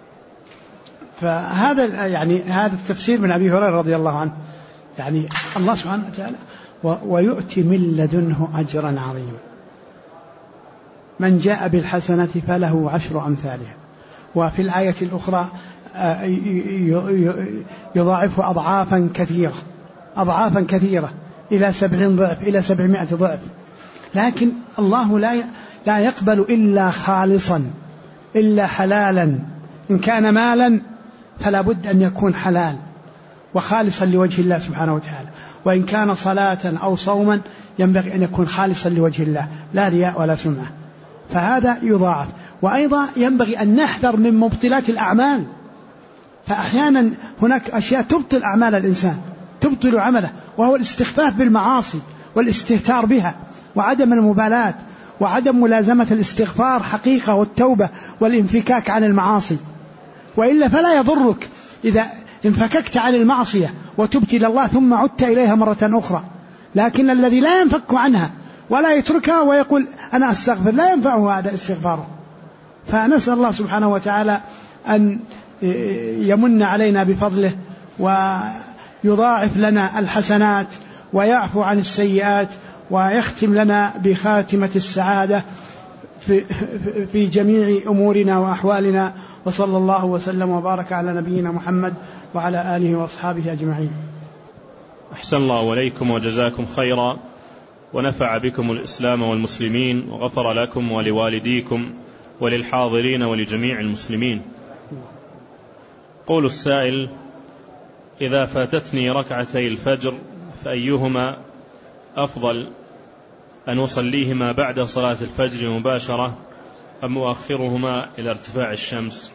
فهذا يعني هذا التفسير من أبي هريرة رضي الله عنه، يعني الله سبحانه وتعالى ويؤتي من لدنه أجرا عظيما. من جاء بالحسنة فله 10 أمثالها. وفي الآية الأخرى يضاعف أضعافا كثيرة إلى 70 ضعف إلى 700 ضعف. لكن الله لا يقبل إلا خالصا إلا حلالا. إن كان مالا فلا بد أن يكون حلال وخالصا لوجه الله سبحانه وتعالى، وإن كان صلاة أو صوما ينبغي أن يكون خالصا لوجه الله لا رياء ولا سمعة، فهذا يضاعف. وأيضا ينبغي أن نحذر من مبطلات الأعمال، فأحيانا هناك أشياء تبطل أعمال الإنسان، تبطل عمله، وهو الاستخفاف بالمعاصي والاستهتار بها وعدم المبالاة وعدم ملازمة الاستغفار حقيقة والتوبة والانفكاك عن المعاصي. وإلا فلا يضرك إذا انفككت عن المعصية وتبت إلى الله ثم عدت إليها مرة أخرى، لكن الذي لا ينفك عنها ولا يتركها ويقول أنا أستغفر لا ينفعه هذا استغفاره. فنسأل الله سبحانه وتعالى أن يمن علينا بفضله ويضاعف لنا الحسنات ويعفو عن السيئات ويختم لنا بخاتمة السعادة في جميع أمورنا وأحوالنا. وصلى الله وسلم وبارك على نبينا محمد وعلى آله وأصحابه أجمعين. أحسن الله إليكم وجزاكم خيرا، ونفع بكم الإسلام والمسلمين، وغفر لكم ولوالديكم وللحاضرين ولجميع المسلمين. قول السائل: إذا فاتتني ركعتي الفجر فأيهما أفضل، أن أصليهما بعد صلاة الفجر مباشرة أم أؤخرهما إلى ارتفاع الشمس؟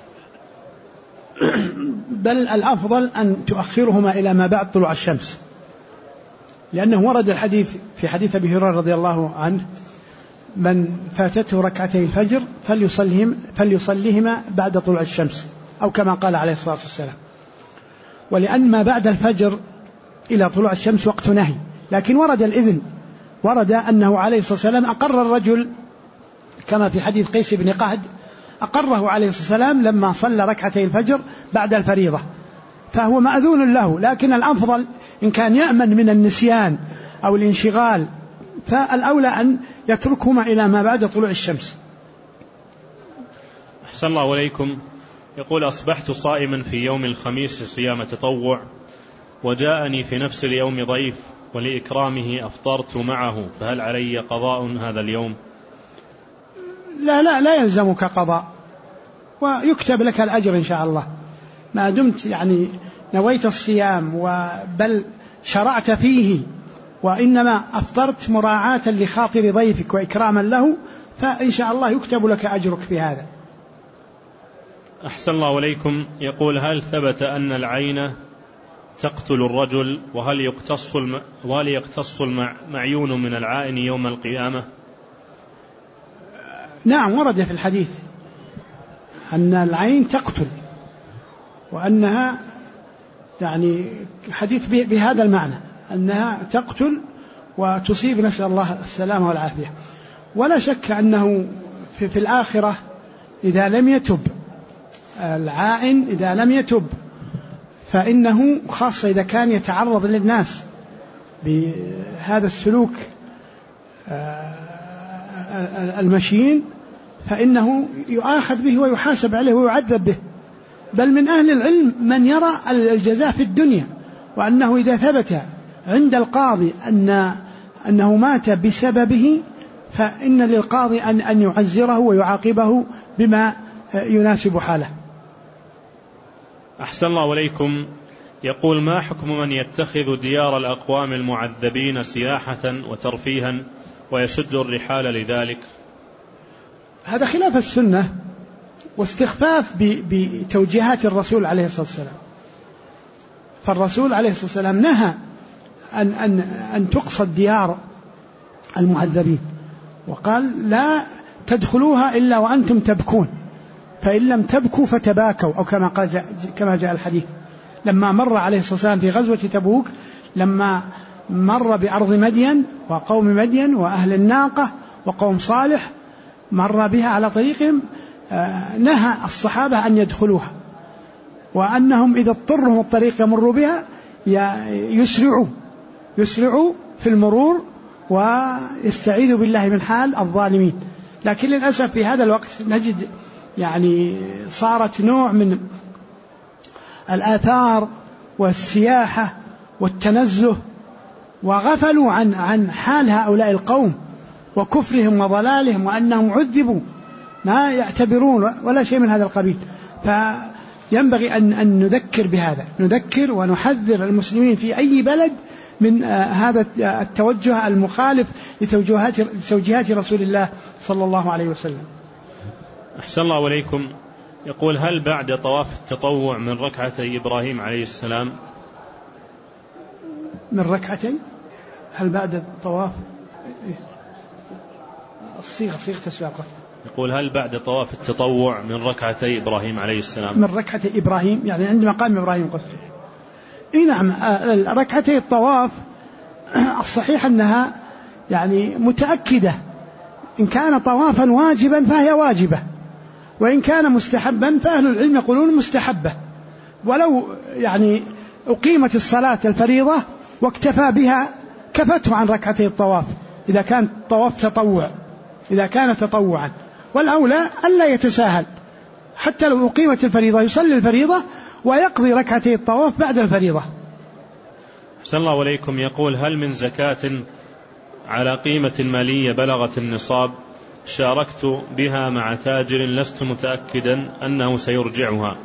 بل الأفضل أن تؤخرهما إلى ما بعد طلوع الشمس، لأنه ورد الحديث في حديث أبي هريرة رضي الله عنه: من فاتته ركعتي الفجر فليصليهما بعد طلوع الشمس، أو كما قال عليه الصلاة والسلام. ولأن ما بعد الفجر إلى طلوع الشمس وقت نهي، لكن ورد الإذن، ورد أنه عليه الصلاة والسلام أقر الرجل كما في حديث قيس بن قهد، أقره عليه الصلاة والسلام لما صلى ركعتي الفجر بعد الفريضة، فهو مأذون له. لكن الأفضل إن كان يأمن من النسيان أو الانشغال فالأولى أن يتركهما إلى ما بعد طلوع الشمس. أحسن الله إليكم. يقول: أصبحت صائما في يوم الخميس صيام تطوع، وجاءني في نفس اليوم ضيف ولإكرامه أفطرت معه، فهل علي قضاء هذا اليوم؟ لا يلزمك قضاء، ويكتب لك الأجر إن شاء الله ما دمت يعني نويت الصيام بل شرعت فيه، وإنما أفطرت مراعاة لخاطر ضيفك وإكراما له، فإن شاء الله يكتب لك أجرك في هذا. أحسن الله إليكم. يقول: هل ثبت أن العين تقتل الرجل؟ وهل يقتص المعيون من العائن يوم القيامة؟ نعم، ورد في الحديث أن العين تقتل، وأنها يعني حديث بهذا المعنى أنها تقتل وتصيب، نسأل الله السلامة والعافية. ولا شك أنه في الآخرة إذا لم يتب العائن، إذا لم يتب فإنه خاصة إذا كان يتعرض للناس بهذا السلوك المشين، فإنه يؤاخذ به ويحاسب عليه ويعذب به. بل من أهل العلم من يرى الجزاء في الدنيا، وأنه إذا ثبت عند القاضي أنه مات بسببه فإن للقاضي أن يعزره ويعاقبه بما يناسب حاله. أحسن الله إليكم. يقول: ما حكم من يتخذ ديار الأقوام المعذبين سياحة وترفيها ويشد الرحال لذلك؟ هذا خلاف السنة واستخفاف بتوجيهات الرسول عليه الصلاة والسلام. فالرسول عليه الصلاة والسلام نهى أن تقصد ديار المعذبين، وقال: لا تدخلوها إلا وأنتم تبكون، فإن لم تبكوا فتباكوا، أو كما جاء الحديث. لما مر عليه الصلاة والسلام في غزوة تبوك، لما مر بأرض مدين وقوم مدين وأهل الناقة وقوم صالح، مر بها على طريقهم، نهى الصحابة أن يدخلوها، وأنهم إذا اضطرهم الطريق يمروا بها يسرعوا في المرور ويستعيذوا بالله من حال الظالمين. لكن للأسف في هذا الوقت نجد يعني صارت نوع من الآثار والسياحة والتنزه، وغفلوا عن حال هؤلاء القوم وكفرهم وضلالهم، وأنهم عذبوا ما يعتبرون ولا شيء من هذا القبيل. فينبغي أن نذكر بهذا، نذكر ونحذر المسلمين في أي بلد من هذا التوجه المخالف لتوجيهات رسول الله صلى الله عليه وسلم. أحسن الله إليكم. يقول: هل بعد طواف التطوع من ركعتي إبراهيم عليه السلام؟ من ركعتين؟ هل بعد الطواف؟ صيغة السياق. يقول: هل بعد طواف التطوع من ركعتي إبراهيم عليه السلام؟ من ركعتي إبراهيم يعني عند مقام إبراهيم قصده. نعم، ركعتي الطواف الصحيح أنها يعني متأكدة. إن كان طوافا واجبا فهي واجبة، وإن كان مستحبا فأهل العلم يقولون مستحبة. ولو يعني أقيمت الصلاة الفريضة واكتفى بها كفته عن ركعتي الطواف إذا كان طواف تطوع، إذا كان تطوعا. والأولى ألا يتساهل، حتى لو أقيمت الفريضة يصلي الفريضة ويقضي ركعتي الطواف بعد الفريضة. أحسن الله إليكم. يقول: هل من زكاة على قيمة مالية بلغت النصاب شاركت بها مع تاجر لست متأكدا أنه سيرجعها؟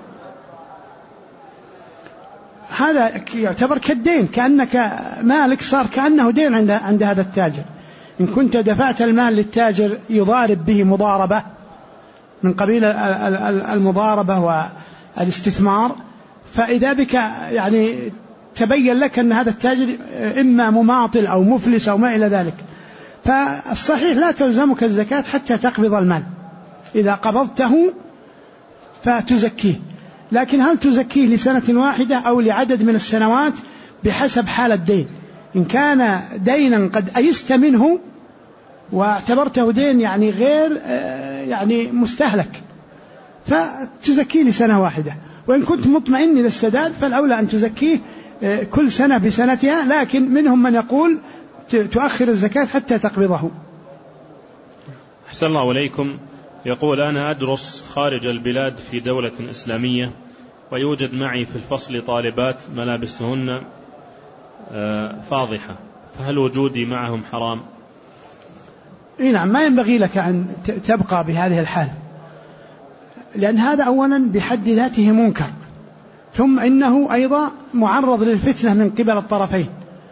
هذا يعتبر كالدين، كأنك مالك صار كأنه دين عند هذا التاجر. إن كنت دفعت المال للتاجر يضارب به مضاربة من قبيل المضاربة والاستثمار، فإذا بك يعني تبين لك أن هذا التاجر إما مماطل أو مفلس أو ما إلى ذلك، فالصحيح لا تلزمك الزكاة حتى تقبض المال. إذا قبضته فتزكيه، لكن هل تزكيه لسنة واحدة أو لعدد من السنوات بحسب حال الدين. إن كان دينا قد أيست منه واعتبرته دين يعني غير يعني مستهلك فتزكيه لسنة واحدة، وإن كنت مطمئن للسداد فالأولى أن تزكيه كل سنة بسنتها، لكن منهم من يقول تؤخر الزكاة حتى تقبضه. أحسن الله إليكم. يقول: أنا أدرس خارج البلاد في دولة إسلامية، ويوجد معي في الفصل طالبات ملابسهن فاضحة، فهل وجودي معهم حرام؟ نعم، ما ينبغي لك أن تبقى بهذه الحال. لأن هذا أولا بحد ذاته منكر، ثم إنه أيضا معرض للفتنة من قبل الطرفين،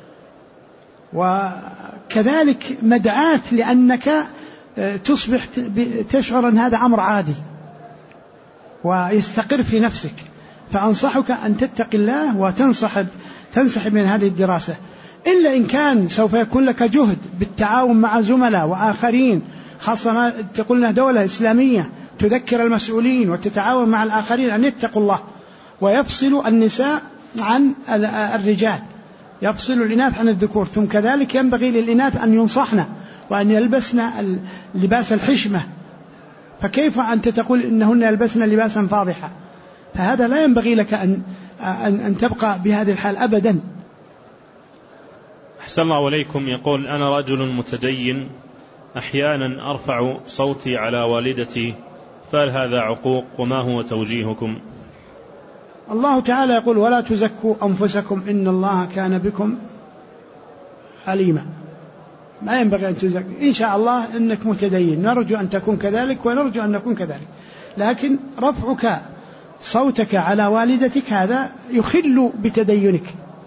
وكذلك مدعاة لأنك تصبح تشعر أن هذا أمر عادي ويستقر في نفسك. فأنصحك أن تتقي الله وتنسحب من هذه الدراسة، إلا إن كان سوف يكون لك جهد بالتعاون مع زملاء وآخرين، خاصة ما تقولنا دولة إسلامية تذكر المسؤولين وتتعاون مع الآخرين أن يتقوا الله ويفصل النساء عن الرجال، يفصل الإناث عن الذكور. ثم كذلك ينبغي للإناث أن ينصحن وأن يلبسن لباس الحشمة، فكيف أنت تقول إنهن يلبسن لباسا فاضحا؟ فهذا لا ينبغي لك أن تبقى بهذه الحال أبدا. أحسن الله عليكم. يقول: أنا رجل متدين، أحيانا أرفع صوتي على والدتي، فهل هذا عقوق؟ وما هو توجيهكم؟ الله تعالى يقول: ولا تزكوا أنفسكم إن الله كان بكم عليما. ما ينبغي أن تزكوا. إن شاء الله إنك متدين، نرجو أن تكون كذلك ونرجو أن نكون كذلك، لكن رفعك صوتك على والدتك هذا يخل بتدينك.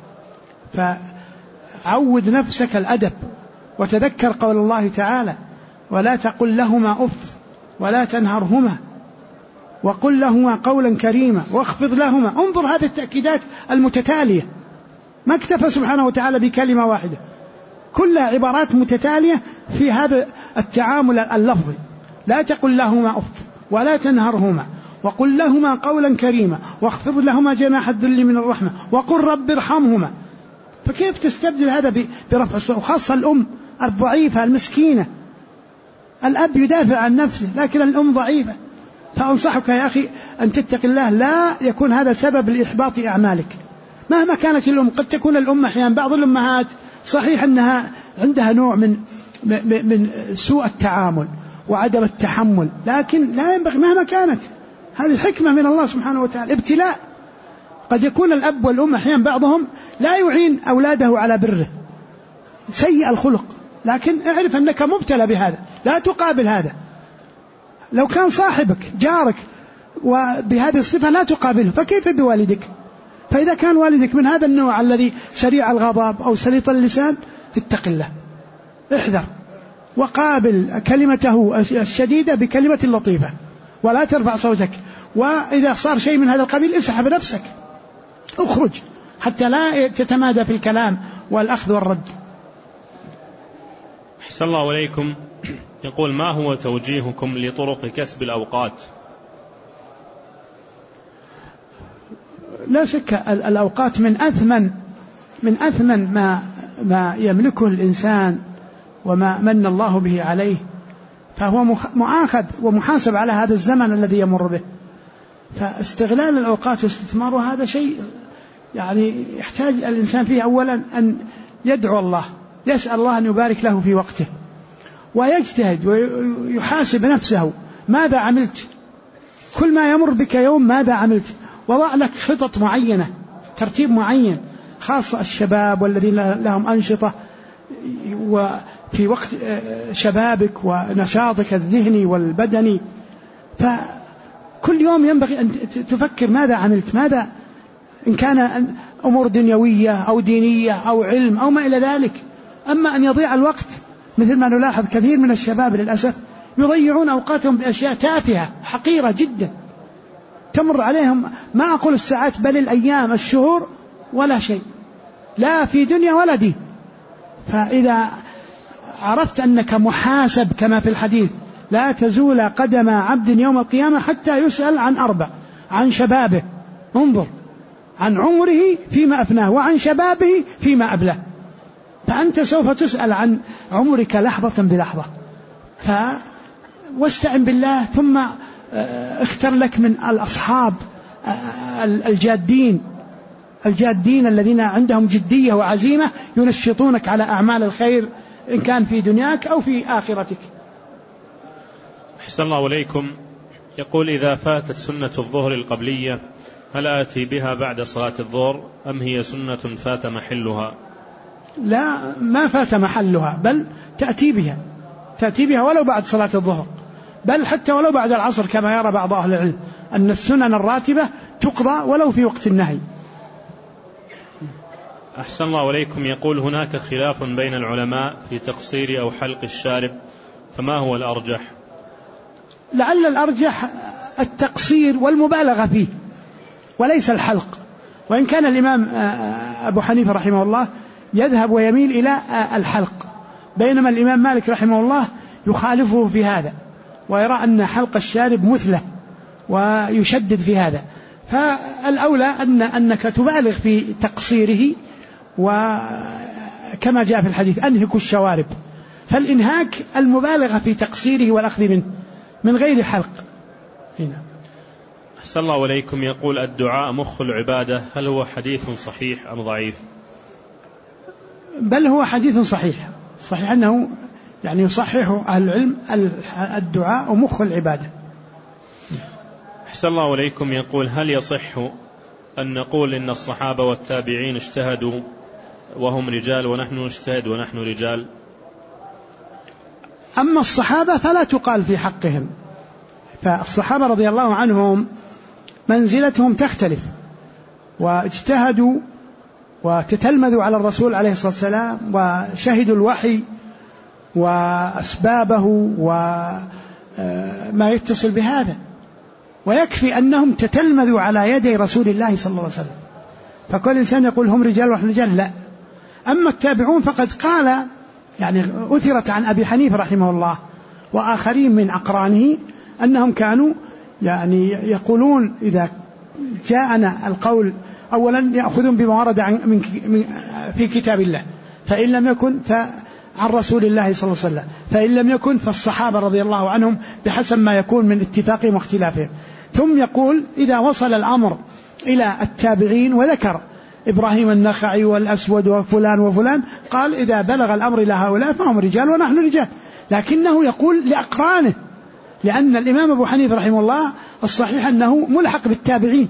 فعود نفسك الأدب، وتذكر قول الله تعالى: ولا تقل لهما أف ولا تنهرهما وقل لهما قولا كريما واخفض لهما. انظر هذه التأكيدات المتتالية، ما اكتفى سبحانه وتعالى بكلمة واحدة، كلها عبارات متتالية في هذا التعامل اللفظي. لا تقل لهما أف ولا تنهرهما وقل لهما قولا كريما واخفض لهما جناح الذل من الرحمة وقل رب ارحمهما. فكيف تستبدل هذا برفع الصوت؟ وخاصة الأم الضعيفة المسكينة، الأب يدافع عن نفسه لكن الأم ضعيفة. فأنصحك يا أخي أن تتقي الله، لا يكون هذا سبب لإحباط أعمالك مهما كانت الأم. قد تكون الأم أحيانا، بعض الأمهات صحيح أنها عندها نوع من سوء التعامل وعدم التحمل، لكن لا ينبغي مهما كانت، هذه حكمة من الله سبحانه وتعالى، ابتلاء. قد يكون الأب والأم أحيانا بعضهم لا يعين أولاده على بره، سيء الخلق، لكن اعرف أنك مبتلى بهذا، لا تقابل هذا. لو كان صاحبك جارك وبهذه الصفة لا تقابله، فكيف بوالدك؟ فإذا كان والدك من هذا النوع الذي سريع الغضب أو سليط اللسان، اتق الله، احذر، وقابل كلمته الشديدة بكلمة لطيفة، ولا ترفع صوتك. وإذا صار شيء من هذا القبيل اسحب نفسك، اخرج حتى لا تتمادى في الكلام والأخذ والرد. أحسن الله عليكم. يقول: ما هو توجيهكم لطرق كسب الأوقات؟ لا شك الأوقات من أثمن ما يملكه الإنسان وما من الله به عليه، فهو مؤاخذ ومحاسب على هذا الزمن الذي يمر به. فاستغلال الأوقات واستثمارها هذا شيء يعني يحتاج الإنسان فيه أولا أن يدعو الله، يسأل الله أن يبارك له في وقته، ويجتهد ويحاسب نفسه ماذا عملت، كل ما يمر بك يوم ماذا عملت، وضع لك خطط معينة، ترتيب معين، خاصة الشباب والذين لهم أنشطة وفي وقت شبابك ونشاطك الذهني والبدني. فكل يوم ينبغي أن تفكر ماذا عملت، ماذا إن كان أمور دنيوية أو دينية أو علم أو ما إلى ذلك. أما أن يضيع الوقت مثل ما نلاحظ كثير من الشباب للأسف يضيعون أوقاتهم بأشياء تافهة حقيرة جدا، تمر عليهم ما أقول الساعات بل الأيام الشهور ولا شيء، لا في دنيا ولا دين. فإذا عرفت أنك محاسب كما في الحديث: لا تزول قدم عبد يوم القيامة حتى يسأل عن 4: عن شبابه، انظر، عن عمره فيما أفناه، وعن شبابه فيما أبلاه. فأنت سوف تسأل عن عمرك لحظة بلحظة. واستعن بالله، ثم اختر لك من الأصحاب الجادين الذين عندهم جدية وعزيمة ينشطونك على أعمال الخير إن كان في دنياك أو في آخرتك. أحسن الله عليكم. يقول: إذا فاتت سنة الظهر القبلية هل آتي بها بعد صلاة الظهر أم هي سنة فات محلها؟ لا، ما فات محلها، بل تأتي بها ولو بعد صلاة الظهر، بل حتى ولو بعد العصر كما يرى بعض أهل العلم أن السنن الراتبة تقضى ولو في وقت النهي. أحسن الله إليكم. يقول هناك خلاف بين العلماء في تقصير أو حلق الشارب، فما هو الأرجح؟ لعل الأرجح التقصير والمبالغة فيه وليس الحلق، وإن كان الإمام أبو حنيفة رحمه الله يذهب ويميل إلى الحلق، بينما الإمام مالك رحمه الله يخالفه في هذا ويرى أن حلق الشارب مثلة ويشدد في هذا. فالأولى أنك تبالغ في تقصيره، وكما جاء في الحديث أنهكوا الشوارب، فالإنهاك المبالغة في تقصيره والأخذ منه من غير حلق. هنا أحسن الله إليكم. يقول الدعاء مخ العبادة، هل هو حديث صحيح أم ضعيف؟ بل هو حديث صحيح أنه يعني يصحح أهل العلم الدعاء مخ العبادة. أحسن الله إليكم. يقول هل يصح أن نقول إن الصحابة والتابعين اجتهدوا وهم رجال ونحن نجتهد ونحن رجال؟ أما الصحابة فلا تقال في حقهم، فالصحابة رضي الله عنهم منزلتهم تختلف، واجتهدوا وتتلمذوا على الرسول عليه الصلاة والسلام وشهدوا الوحي وأسبابه وما يتصل بهذا، ويكفي أنهم تتلمذوا على يدي رسول الله صلى الله عليه وسلم. فكل إنسان يقول هم رجال ونحن رجال، لا. أما التابعون فقد قال يعني أثرت عن أبي حنيفة رحمه الله وآخرين من أقرانه أنهم كانوا يعني يقولون إذا جاءنا القول أولا يأخذون بما ورد في كتاب الله، فإن لم يكن عن رسول الله صلى الله عليه وسلم، فإن لم يكن فالصحابة رضي الله عنهم بحسب ما يكون من اتفاقهم واختلافهم. ثم يقول إذا وصل الأمر إلى التابعين، وذكر إبراهيم النخعي والأسود وفلان وفلان، قال إذا بلغ الأمر إلى هؤلاء فهم رجال ونحن رجال، لكنه يقول لأقرانه، لأن الإمام أبو حنيفة رحمه الله الصحيح أنه ملحق بالتابعين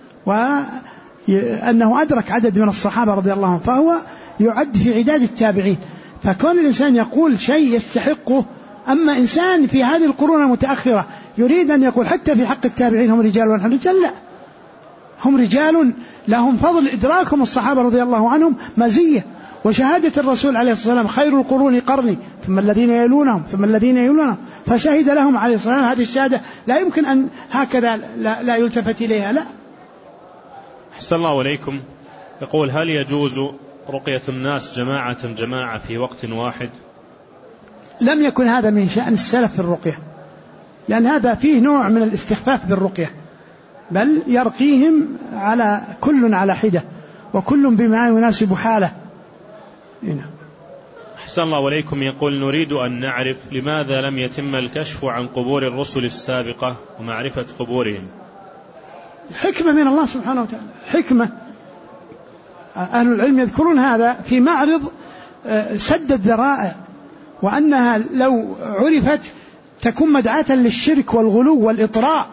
وأنه أدرك عدد من الصحابة رضي الله عنهم، فهو يعد في عداد التابعين. فكون الإنسان يقول شيء يستحقه، أما إنسان في هذه القرون المتأخرة يريد أن يقول حتى في حق التابعين هم رجال ونحن رجال، لا، هم رجال لهم فضل إدراكهم الصحابة رضي الله عنهم مزية، وشهادة الرسول عليه الصلاة والسلام خير القرون قرني ثم الذين يلونهم ثم الذين يلونهم، فشهد لهم عليه الصلاة والسلام. هذه الشهادة لا يمكن أن هكذا لا يلتفت إليها، لا. أحسن الله إليكم. يقول هل يجوز رقية الناس جماعة في وقت واحد؟ لم يكن هذا من شأن السلف في الرقية، لأن هذا فيه نوع من الاستخفاف بالرقية، بل يرقيهم على كل على حدة وكل بما يناسب حاله. هنا. أحسن الله إليكم. يقول نريد أن نعرف لماذا لم يتم الكشف عن قبور الرسل السابقة ومعرفة قبورهم؟ حكمة من الله سبحانه وتعالى، حكمة. أهل العلم يذكرون هذا في معرض سد الذرائع، وأنها لو عرفت تكون مدعاة للشرك والغلو والإطراء،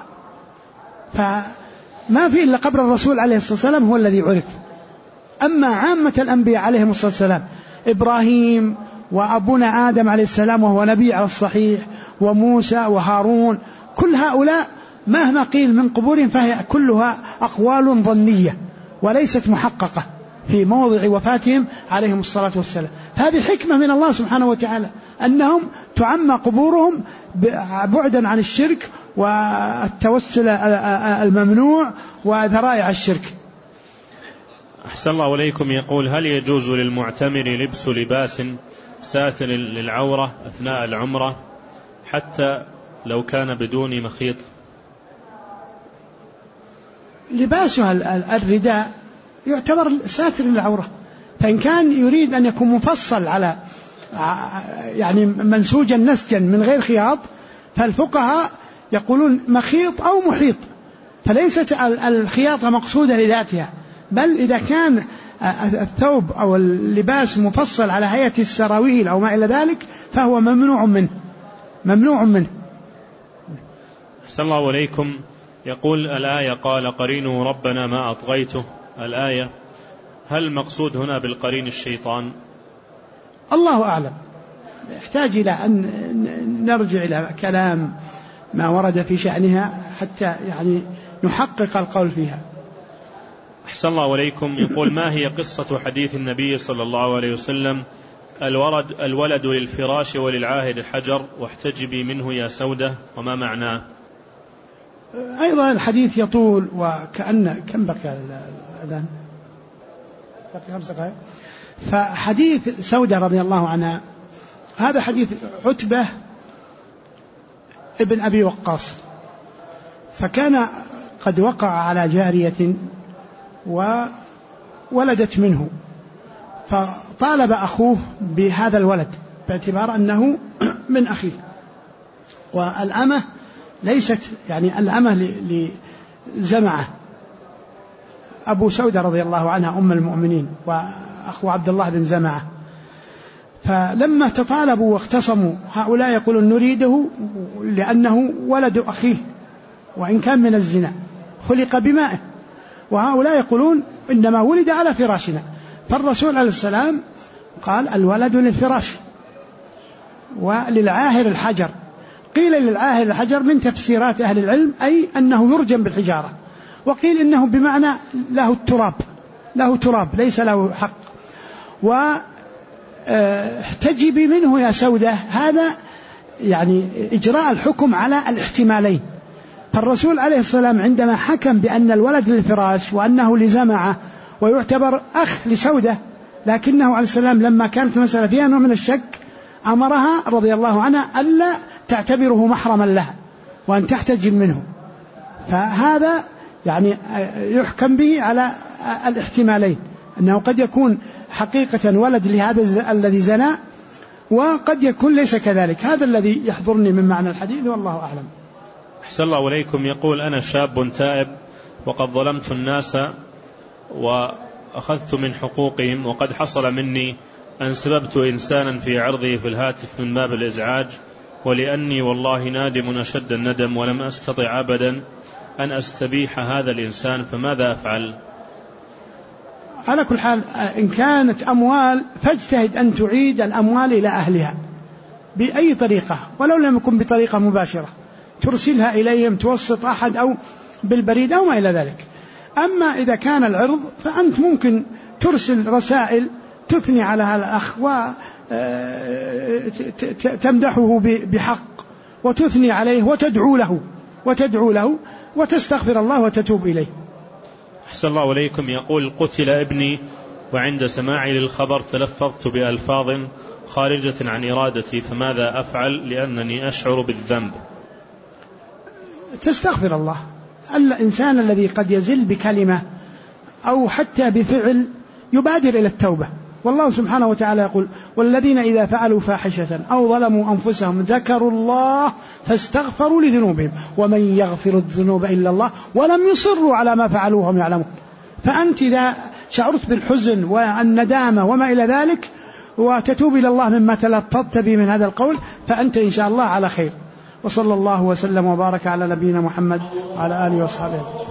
فما في إلا قبر الرسول عليه الصلاة والسلام هو الذي عرف. أما عامة الأنبياء عليهم الصلاة والسلام، إبراهيم وأبونا آدم عليه السلام وهو نبي على الصحيح، وموسى وهارون، كل هؤلاء مهما قيل من قبورهم فهي كلها أقوال ظنية وليست محققة في موضع وفاتهم عليهم الصلاة والسلام. هذه حكمة من الله سبحانه وتعالى أنهم تعمى قبورهم بعدا عن الشرك والتوسل الممنوع وذرائع الشرك. أحسن الله إليكم. يقول هل يجوز للمعتمر لبس لباس ساتر للعورة أثناء العمرة حتى لو كان بدون مخيط؟ لباسها الرداء يعتبر ساتر للعورة، فإن كان يريد أن يكون مفصل على يعني منسوجا نسجا من غير خياط، فالفقهاء يقولون مخيط أو محيط، فليست الخياطة مقصودة لذاتها، بل إذا كان الثوب أو اللباس مفصل على هيئة السراويل أو ما إلى ذلك فهو ممنوع منه. أحسن الله إليكم. يقول الآية قال قرينه ربنا ما أطغيته، الآية هل المقصود هنا بالقرين الشيطان؟ الله أعلم، يحتاج إلى أن نرجع إلى كلام ما ورد في شأنها حتى يعني نحقق القول فيها. أحسن الله عليكم. يقول: ما هي قصة حديث النبي صلى الله عليه وسلم: الولد للفراش وللعاهر الحجر واحتجبي منه يا سودة، وما معناه؟ أيضا الحديث يطول، وكأن كم بقي الأذان؟ بقي 5 دقائق. فحديث سودة رضي الله عنها هذا حديث عتبة ابن أبي وقاص، فكان قد وقع على جارية وولدت منه، فطالب أخوه بهذا الولد باعتبار أنه من أخيه. والأمة ليست يعني الأمة لزمعة أبو سودة رضي الله عنها أم المؤمنين وأخو عبد الله بن زمعة. فلما تطالبوا واختصموا هؤلاء يقولون نريده لأنه ولد أخيه وإن كان من الزنا خلق بمائه، وهؤلاء يقولون إنما ولد على فراشنا. فالرسول عليه السلام قال الولد للفراش وللعاهر الحجر. قيل للعاهر الحجر من تفسيرات أهل العلم أي أنه يرجم بالحجارة، وقيل إنه بمعنى له تراب ليس له حق. واحتجبي منه يا سودة، هذا يعني إجراء الحكم على الاحتمالين. فالرسول عليه السلام عندما حكم بأن الولد للفراش وأنه لزمعة ويعتبر أخ لسودة، لكنه عليه السلام لما كانت المسألة فيها نوع من الشك أمرها رضي الله عنها ألا تعتبره محرما لها وأن تحتجب منه. فهذا يعني يحكم به على الاحتمالين، أنه قد يكون حقيقة ولد لهذا الذي زنى وقد يكون ليس كذلك. هذا الذي يحضرني من معنى الحديث والله أعلم. أحسن الله عليكم. يقول: أنا شاب تائب وقد ظلمت الناس وأخذت من حقوقهم، وقد حصل مني أن سببت إنسانا في عرضه في الهاتف من باب الإزعاج، ولأني والله نادم أشد الندم ولم أستطع أبدا أن أستبيح هذا الإنسان، فماذا أفعل؟ على كل حال إن كانت أموال فاجتهد أن تعيد الأموال إلى أهلها بأي طريقة، ولو لم يكن بطريقة مباشرة، ترسلها إليهم، توسط أحد أو بالبريد أو ما إلى ذلك. أما إذا كان العرض فأنت ممكن ترسل رسائل تثني على هذا الأخ وتمدحه بحق وتثني عليه وتدعو له وتستغفر الله وتتوب إليه. أحسن الله عليكم. يقول: قتل ابني وعند سماعي للخبر تلفظت بألفاظ خارجة عن إرادتي، فماذا أفعل لأنني أشعر بالذنب؟ تستغفر الله. الإنسان الذي قد يزل بكلمة أو حتى بفعل يبادر إلى التوبة، والله سبحانه وتعالى يقول: والذين إذا فعلوا فاحشة أو ظلموا أنفسهم ذكروا الله فاستغفروا لذنوبهم ومن يغفر الذنوب إلا الله ولم يصروا على ما فعلوا وهم يعلمون. فأنت إذا شعرت بالحزن والندامة وما إلى ذلك وتتوب إلى الله مما تلطفت به من هذا القول، فأنت إن شاء الله على خير. وصلى الله وسلم وبارك على نبينا محمد وعلى آله وصحبه.